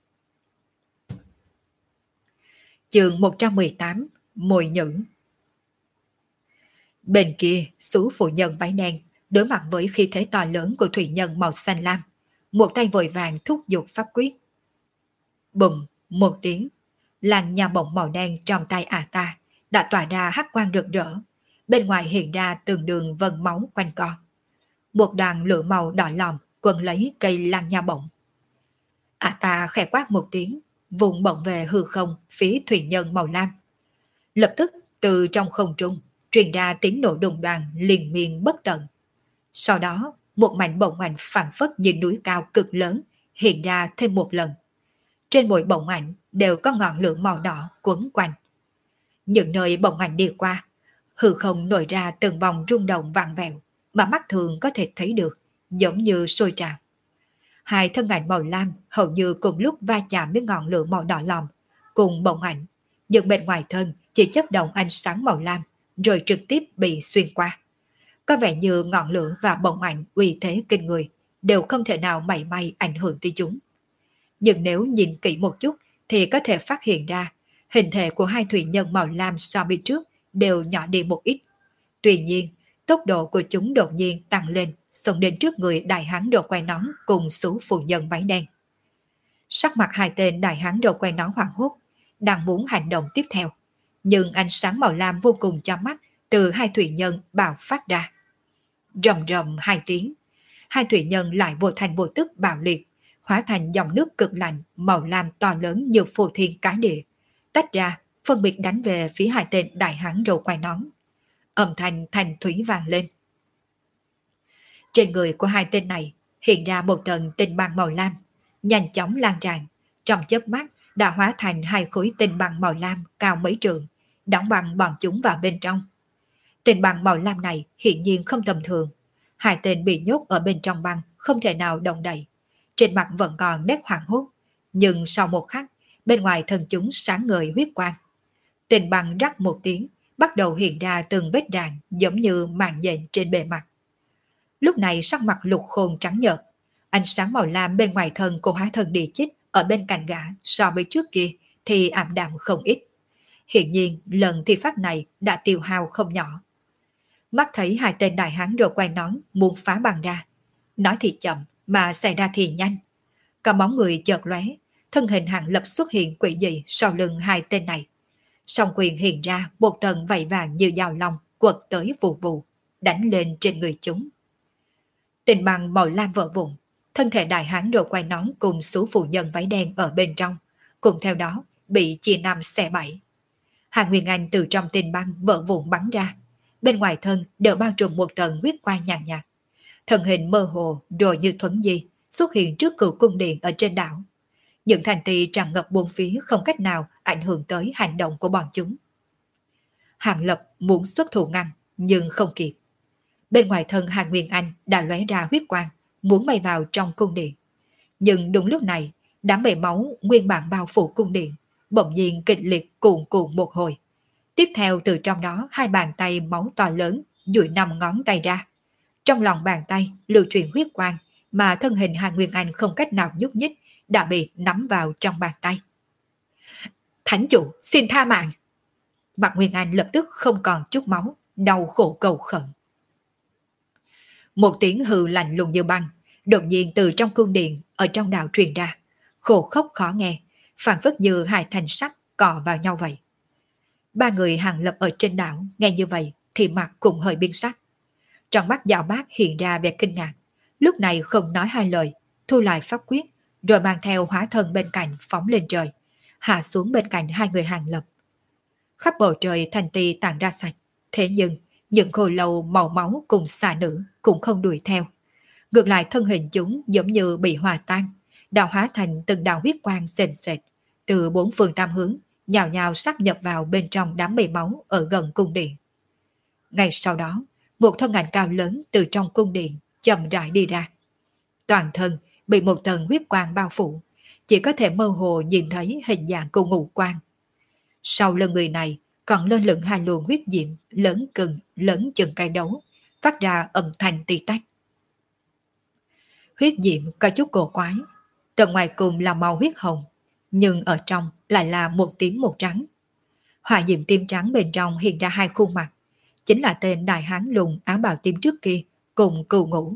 Chương một trăm mười tám, Mồi nhữ. Bên kia, số phụ nhân váy đen đối mặt với khí thế to lớn của thủy nhân màu xanh lam, một tay vội vàng thúc giục pháp quyết. Bùm, một tiếng, làn nhà bổng màu đen trong tay ả ta đã tỏa ra hắc quang rực rỡ, bên ngoài hiện ra từng đường vân máu quanh co. Một đoàn lửa màu đỏ lòm quấn lấy cây lan nha bổng. Ả ta khẽ quát một tiếng, vùng bổng về hư không phía thủy nhân màu lam. Lập tức từ trong không trung truyền ra tiếng nổ đùng đoàn liên miên bất tận. Sau đó, một mảnh bổng ảnh phảng phất như núi cao cực lớn hiện ra thêm một lần. Trên mỗi bổng ảnh đều có ngọn lửa màu đỏ quấn quanh. Những nơi bổng ảnh đi qua, hư không nổi ra từng vòng rung động vặn vẹo mà mắt thường có thể thấy được, giống như sôi trào. Hai thân ảnh màu lam hầu như cùng lúc va chạm với ngọn lửa màu đỏ lòm cùng bổng ảnh, nhưng bên ngoài thân chỉ chớp động ánh sáng màu lam rồi trực tiếp bị xuyên qua. Có vẻ như ngọn lửa và bổng ảnh uy thế kinh người đều không thể nào mảy may ảnh hưởng tới chúng. Nhưng nếu nhìn kỹ một chút thì có thể phát hiện ra hình thể của hai thủy nhân màu lam so với trước đều nhỏ đi một ít. Tuy nhiên, tốc độ của chúng đột nhiên tăng lên, xông đến trước người đại hán đồ quay nón cùng số phụ nhân váy đen. Sắc mặt hai tên đại hán đồ quay nón hoảng hốt, đang muốn hành động tiếp theo, nhưng ánh sáng màu lam vô cùng chói mắt từ hai thủy nhân bạo phát ra. Rầm rầm hai tiếng, hai thủy nhân lại vô thành vô tức bạo liệt, hóa thành dòng nước cực lạnh màu lam to lớn như phù thiên cái địa, tách ra phân biệt đánh về phía hai tên đại hán đồ quay nón. Âm thanh thanh thúy vang lên. Trên người của hai tên này hiện ra một tầng tinh băng màu lam, nhanh chóng lan tràn, trong chớp mắt đã hóa thành hai khối tinh băng màu lam cao mấy trượng, đóng băng bọn chúng vào bên trong. Tinh băng màu lam này hiển nhiên không tầm thường, hai tên bị nhốt ở bên trong băng không thể nào động đậy, trên mặt vẫn còn nét hoảng hốt, nhưng sau một khắc, bên ngoài thân chúng sáng ngời huyết quang. Tinh băng rắc một tiếng, bắt đầu hiện ra từng vết rạn giống như màn nhện trên bề mặt. Lúc này sắc mặt Lục Khôn trắng nhợt, ánh sáng màu lam bên ngoài thân của hóa thân địa chích ở bên cạnh gã so với trước kia thì ảm đạm không ít. Hiện nhiên lần thi pháp này đã tiêu hao không nhỏ. Mắt thấy hai tên đại hán rồi quay nón muốn phá băng ra. Nói thì chậm mà xảy ra thì nhanh. Cả bóng người chợt lóe, thân hình Hàng Lập xuất hiện quỷ dị sau lưng hai tên này. Song quyền hiện ra một tầng vảy vàng như dao long quật tới vù vù, đánh lên trên người chúng. Tình băng màu lam vỡ vụn, thân thể đại hán rồi quay nón cùng số phụ nhân váy đen ở bên trong, cùng theo đó bị chia năm xẻ bảy. Hàng Nguyên Anh từ trong tình băng vỡ vụn bắn ra, bên ngoài thân đều bao trùm một tầng huyết quang nhàn nhạt, thân hình mơ hồ rồi như thuấn di, xuất hiện trước cựu cung điện ở trên đảo. Những thành tỳ tràn ngập bốn phía không cách nào ảnh hưởng tới hành động của bọn chúng. Hàng Lập muốn xuất thủ ngăn, nhưng không kịp. Bên ngoài thân Hàng Nguyên Anh đã lóe ra huyết quang, muốn bay vào trong cung điện. Nhưng đúng lúc này, đám bầy máu nguyên bản bao phủ cung điện, bỗng nhiên kịch liệt cuồn cuộn một hồi. Tiếp theo từ trong đó hai bàn tay máu to lớn duỗi năm ngón tay ra. Trong lòng bàn tay lưu truyền huyết quang, mà thân hình Hàng Nguyên Anh không cách nào nhúc nhích, đã bị nắm vào trong bàn tay. Thánh chủ, xin tha mạng! Mặt Nguyên Anh lập tức không còn chút máu, đau khổ cầu khẩn. Một tiếng hừ lạnh lùng như băng, đột nhiên từ trong cung điện ở trong đảo truyền ra, khổ khóc khó nghe, phảng phất như hai thanh sắt cọ vào nhau vậy. Ba người Hàng Lập ở trên đảo nghe như vậy thì mặt cũng hơi biến sắc. Trong mắt Dạo Bác hiện ra vẻ kinh ngạc, lúc này không nói hai lời, thu lại pháp quyết, rồi mang theo hóa thân bên cạnh phóng lên trời, hạ xuống bên cạnh hai người Hàng Lập. Khắp bầu trời thành tì tàn ra sạch, thế nhưng những khô lâu màu máu cùng xà nữ cũng không đuổi theo. Ngược lại thân hình chúng giống như bị hòa tan, đào hóa thành từng đạo huyết quang sền sệt, từ bốn phương tam hướng, nhào nhào sắp nhập vào bên trong đám bầy máu ở gần cung điện. Ngay sau đó, một thân ảnh cao lớn từ trong cung điện chậm rãi đi ra. Toàn thân bị một tầng huyết quang bao phủ, chỉ có thể mơ hồ nhìn thấy hình dạng của ngũ quan. Sau lưng người này còn lơ lửng hai luồng huyết diệm lớn cừng lớn chừng cây đấu, phát ra âm thanh tí tách. Huyết diệm có chút cổ quái, tầng ngoài cùng là màu huyết hồng, nhưng ở trong lại là một tím một trắng. Hỏa diệm tím trắng bên trong hiện ra hai khuôn mặt, chính là tên đại hán lùn áo bào tím trước kia cùng Cừu Ngũ.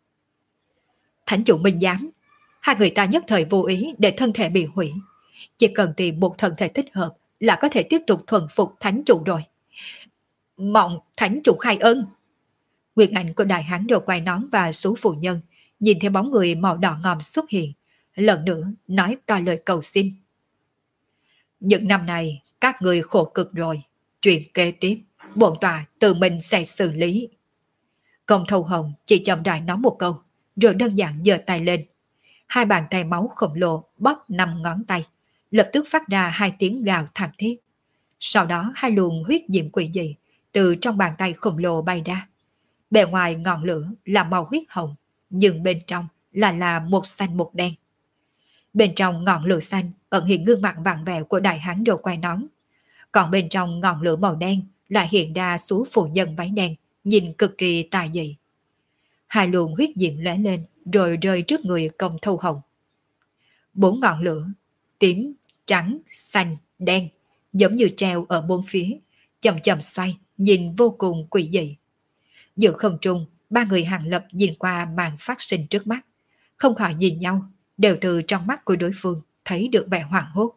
Thánh chủ Minh Giám, hai người ta nhất thời vô ý để thân thể bị hủy, chỉ cần tìm một thân thể thích hợp là có thể tiếp tục thuần phục thánh chủ rồi. Mong thánh chủ khai ân. Nguyên ảnh của đại hán đồ quay nón và số phụ nhân nhìn theo bóng người màu đỏ ngòm xuất hiện, lần nữa nói to lời cầu xin. Những năm này các người khổ cực rồi, chuyện kế tiếp bổn tòa tự mình sẽ xử lý. Công Thâu Hồng chỉ chậm rãi nói một câu, rồi đơn giản giơ tay lên. Hai bàn tay máu khổng lồ bóp năm ngón tay, lập tức phát ra hai tiếng gào thảm thiết. Sau đó hai luồng huyết diệm quỷ dị từ trong bàn tay khổng lồ bay ra. Bề ngoài ngọn lửa là màu huyết hồng, nhưng bên trong là là một xanh một đen. Bên trong ngọn lửa xanh ẩn hiện gương mặt vặn vẹo của đại hán đồ quay nón, còn bên trong ngọn lửa màu đen lại hiện ra số phụ nhân váy đen, nhìn cực kỳ tà dị. Hai luồng huyết diệm lóe lên rồi rơi trước người Công Thâu Hồng. Bốn ngọn lửa tím, trắng, xanh, đen giống như treo ở bốn phía, chậm chậm xoay, nhìn vô cùng quỷ dị. Giữa không trung, ba người Hàng Lập nhìn qua màn phát sinh trước mắt, không khỏi nhìn nhau, đều từ trong mắt của đối phương thấy được vẻ hoảng hốt.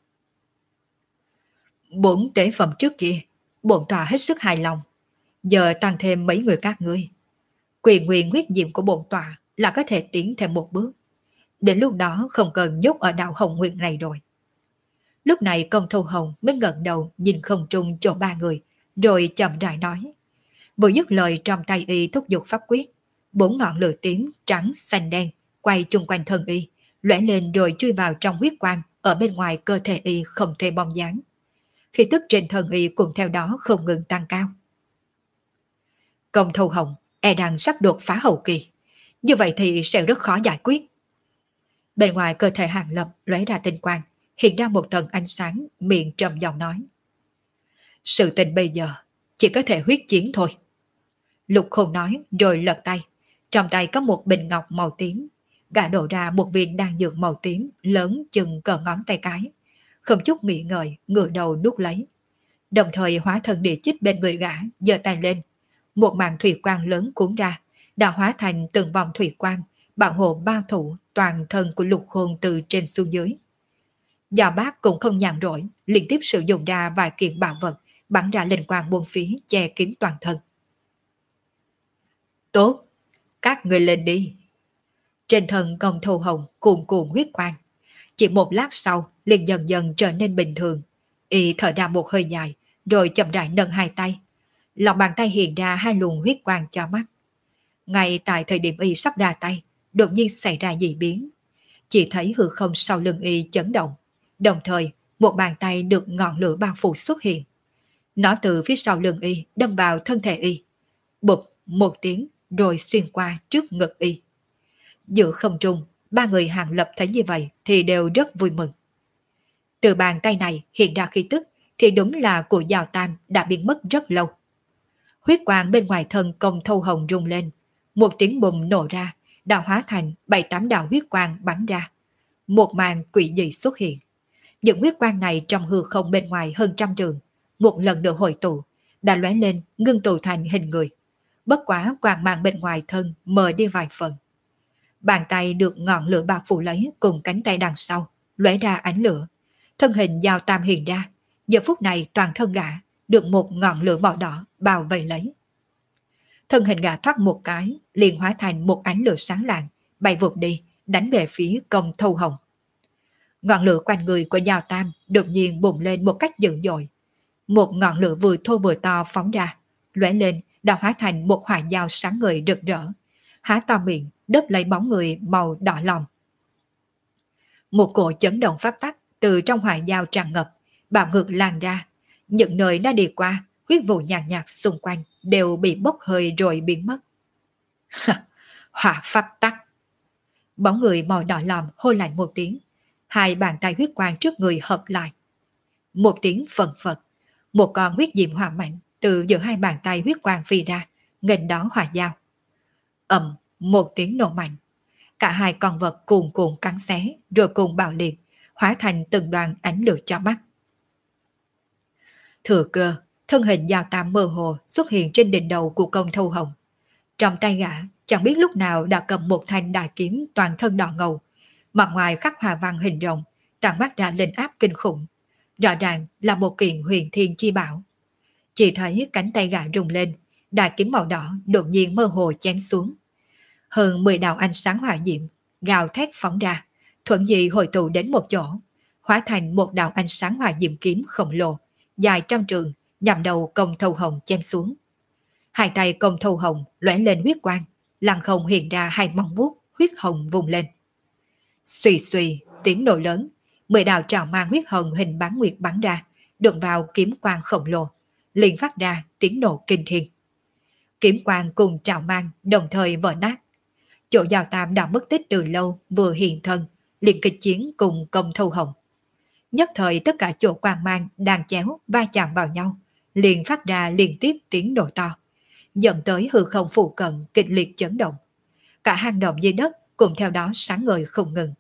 Bốn tế phẩm trước kia, bổn tòa hết sức hài lòng, giờ tăng thêm mấy người các ngươi. Quyền nguyên huyết diệm của bổn tòa là có thể tiến thêm một bước. Đến lúc đó không cần nhốt ở đạo Hồng Nguyệt này rồi. Lúc này Công Thâu Hồng mới ngẩng đầu nhìn không trung chỗ ba người, rồi chậm rãi nói. Vừa dứt lời trong tay y thúc giục pháp quyết, bốn ngọn lửa tím, trắng, xanh đen quay chung quanh thân y, lóe lên rồi chui vào trong huyết quang ở bên ngoài cơ thể y không thể bong dáng. Khí tức trên thân y cùng theo đó không ngừng tăng cao. Công Thâu Hồng e đang sắp đột phá hậu kỳ, như vậy thì sẽ rất khó giải quyết. Bên ngoài cơ thể Hàng Lập lóe ra tinh quang, hiện ra một tầng ánh sáng, miệng trầm giọng nói. Sự tình bây giờ chỉ có thể huyết chiến thôi. Lục Khôn nói rồi lật tay, trong tay có một bình ngọc màu tím, gã đổ ra một viên đan dược màu tím lớn chừng cỡ ngón tay cái, không chút nghĩ ngợi ngửa đầu nuốt lấy. Đồng thời hóa thân địa chích bên người gã giơ tay lên, một màn thủy quang lớn cuốn ra, đã hóa thành từng vòng thủy quang bảo hộ bao thủ toàn thân của Lục Khôn từ trên xuống dưới. Dạo Bác cũng không nhàn rỗi, liên tiếp sử dụng ra vài kiện bảo vật bắn ra linh quang buông phí che kín toàn thân. Tốt, các người lên đi. Trên thân Công Thâu Hồng cuồn cuộn huyết quang, chỉ một lát sau liền dần dần trở nên bình thường. Y thở ra một hơi dài, rồi chậm rãi nâng hai tay. Lòng bàn tay hiện ra hai luồng huyết quang cho mắt. Ngay tại thời điểm y sắp ra tay, đột nhiên xảy ra dị biến. Chỉ thấy hư không sau lưng y chấn động, đồng thời một bàn tay được ngọn lửa bao phủ xuất hiện. Nó từ phía sau lưng y đâm vào thân thể y. Bụp một tiếng rồi xuyên qua trước ngực y. Giữa không trung, ba người Hàng Lập thấy như vậy thì đều rất vui mừng. Từ bàn tay này hiện ra khí tức thì đúng là của Giao Tam đã biến mất rất lâu. Huyết quang bên ngoài thân Công Thâu Hồng rung lên, một tiếng bùm nổ ra, đã hóa thành bảy tám đạo huyết quang bắn ra. Một màn quỷ dị xuất hiện. Những huyết quang này trong hư không bên ngoài hơn trăm trường, một lần nữa hội tụ, đã lóe lên ngưng tụ thành hình người. Bất quá quang mang bên ngoài thân mờ đi vài phần. Bàn tay được ngọn lửa bao phủ lấy cùng cánh tay đằng sau, lóe ra ánh lửa. Thân hình Giao Tam hiện ra, giờ phút này toàn thân gã được một ngọn lửa màu đỏ bao vây lấy. Thân hình gã thoát một cái, liền hóa thành một ánh lửa sáng lạng, bay vụt đi, đánh về phía Công Thâu Hồng. Ngọn lửa quanh người của Giao Tam đột nhiên bùng lên một cách dữ dội. Một ngọn lửa vừa thô vừa to phóng ra, lóe lên đã hóa thành một hỏa dao sáng ngời rực rỡ, há to miệng đớp lấy bóng người màu đỏ lòng. Một cổ chấn động pháp tắc từ trong hỏa dao tràn ngập, bạo ngược lan ra. Những nơi đã đi qua, huyết vụ nhàn nhạt, nhạt xung quanh đều bị bốc hơi rồi biến mất. Hỏa pháp tắc. Bóng người màu đỏ lòm hô lạnh một tiếng, hai bàn tay huyết quang trước người hợp lại. Một tiếng phần phật, một con huyết diệm hỏa mạnh từ giữa hai bàn tay huyết quang phi ra, nghênh đón hỏa dao. Ầm, một tiếng nổ mạnh. Cả hai con vật cuồn cuộn cắn xé, rồi cùng bạo liệt, hóa thành từng đoàn ánh lửa cho mắt. Thừa cơ, thân hình Giao Tam mơ hồ xuất hiện trên đỉnh đầu của Công Thâu Hồng. Trong tay gã, chẳng biết lúc nào đã cầm một thanh đại kiếm toàn thân đỏ ngầu, mặt ngoài khắc hòa văn hình rồng, tản mắt ra linh áp kinh khủng. Rõ ràng là một kiện huyền thiên chi bảo. Chỉ thấy cánh tay gã rung lên, đại kiếm màu đỏ đột nhiên mơ hồ chém xuống. Hơn mười đạo ánh sáng hỏa diệm gào thét phóng ra, thuận dị hội tụ đến một chỗ, hóa thành một đạo ánh sáng hỏa diệm kiếm khổng lồ, dài trăm trường, nhằm đầu Công Thâu Hồng chém xuống. Hai tay Công Thâu Hồng lóe lên huyết quang, lăng không hiện ra hai móng vuốt huyết hồng vùng lên. Xùy xùy, tiếng nổ lớn, mười đạo trào mang huyết hồng hình bán nguyệt bắn ra, đụng vào kiếm quang khổng lồ, liền phát ra tiếng nổ kinh thiên. Kiếm quang cùng trào mang đồng thời vỡ nát. Chỗ Giao Tam đã mất tích từ lâu vừa hiện thân, liền kịch chiến cùng Công Thâu Hồng. Nhất thời tất cả chỗ quang mang đang chéo va chạm vào nhau, liền phát ra liên tiếp tiếng nổ to, dẫn tới hư không phụ cận kịch liệt chấn động. Cả hang động dưới đất cùng theo đó sáng ngời không ngừng.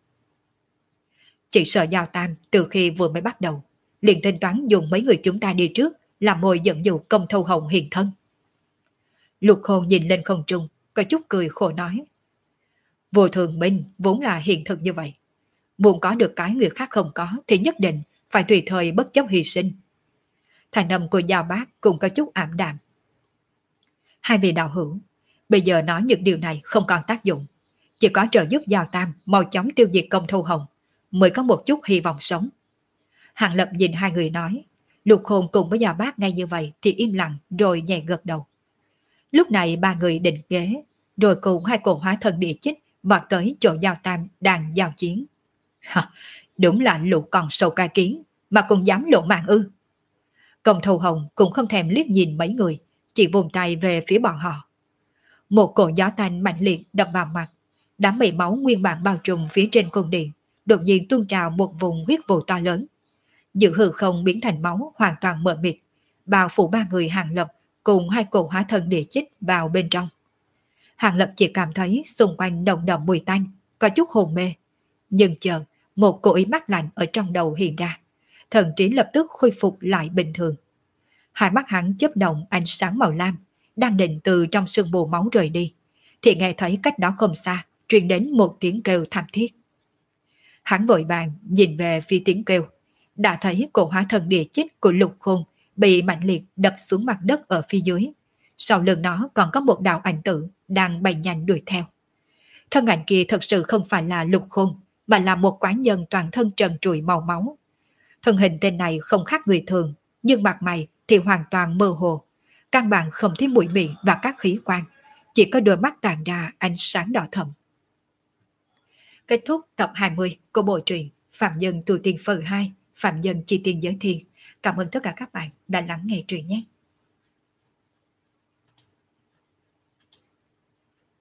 Chỉ sợ Giao Tam từ khi vừa mới bắt đầu, liền tính toán dùng mấy người chúng ta đi trước làm mồi dẫn dụ Công Thâu Hồng hiện thân. Lục Hồn nhìn lên không trung, có chút cười khổ nói: Vô Thường Minh vốn là hiện thực như vậy. Muốn có được cái người khác không có thì nhất định phải tùy thời bất chấp hy sinh. Thành âm của Giao Bác cũng có chút ảm đạm. Hai vị đạo hữu, bây giờ nói những điều này không còn tác dụng. Chỉ có trợ giúp Giao Tam mau chóng tiêu diệt Công Thâu Hồng mới có một chút hy vọng sống. Hàng Lập nhìn hai người nói. Lục Hồn cùng với Giao Bác ngay như vậy thì im lặng rồi nhẹ gật đầu. Lúc này ba người định ghế, rồi cùng hai cổ hóa thân địa chích vọt tới chỗ Giao Tam đang giao chiến. Ha, đúng là lũ con sâu ca kiến mà cũng dám lộ mạng ư. Công Thâu Hồng cũng không thèm liếc nhìn mấy người, chỉ vùng tay về phía bọn họ. Một cổ gió tanh mạnh liệt đập vào mặt, đám mây máu nguyên bản bao trùm phía trên cung điện đột nhiên tuôn trào một vùng huyết vụ to lớn. Dự hư không biến thành máu hoàn toàn mờ mịt, bao phủ ba người Hàng Lập cùng hai cổ hóa thân địa chích vào bên trong. Hàng Lập chỉ cảm thấy xung quanh nồng đậm mùi tanh, có chút hồn mê. Nhưng chợt một cổ ý mắt lạnh ở trong đầu hiện ra, thần trí lập tức khôi phục lại bình thường. Hai mắt hắn chớp động ánh sáng màu lam, đang định từ trong sương mù máu rời đi, thì nghe thấy cách đó không xa truyền đến một tiếng kêu thảm thiết. Hắn vội vàng nhìn về phía tiếng kêu, đã thấy cổ hóa thân địa chích của Lục Khôn bị mạnh liệt đập xuống mặt đất ở phía dưới. Sau lưng nó còn có một đạo ảnh tử đang bay nhanh đuổi theo. Thân ảnh kia thật sự không phải là Lục Khôn, mà là một quái nhân toàn thân trần trụi màu máu. Thân hình tên này không khác người thường, nhưng mặt mày thì hoàn toàn mơ hồ, căn bản không thấy mũi miệng và các khí quan, chỉ có đôi mắt tàn ra ánh sáng đỏ thẫm. Kết thúc tập hai mươi của bộ truyện Phạm Nhân Tu Tiên phần hai, Phạm Nhân Chi Tiên Giới Thiên. Cảm ơn tất cả các bạn đã lắng nghe truyện nhé.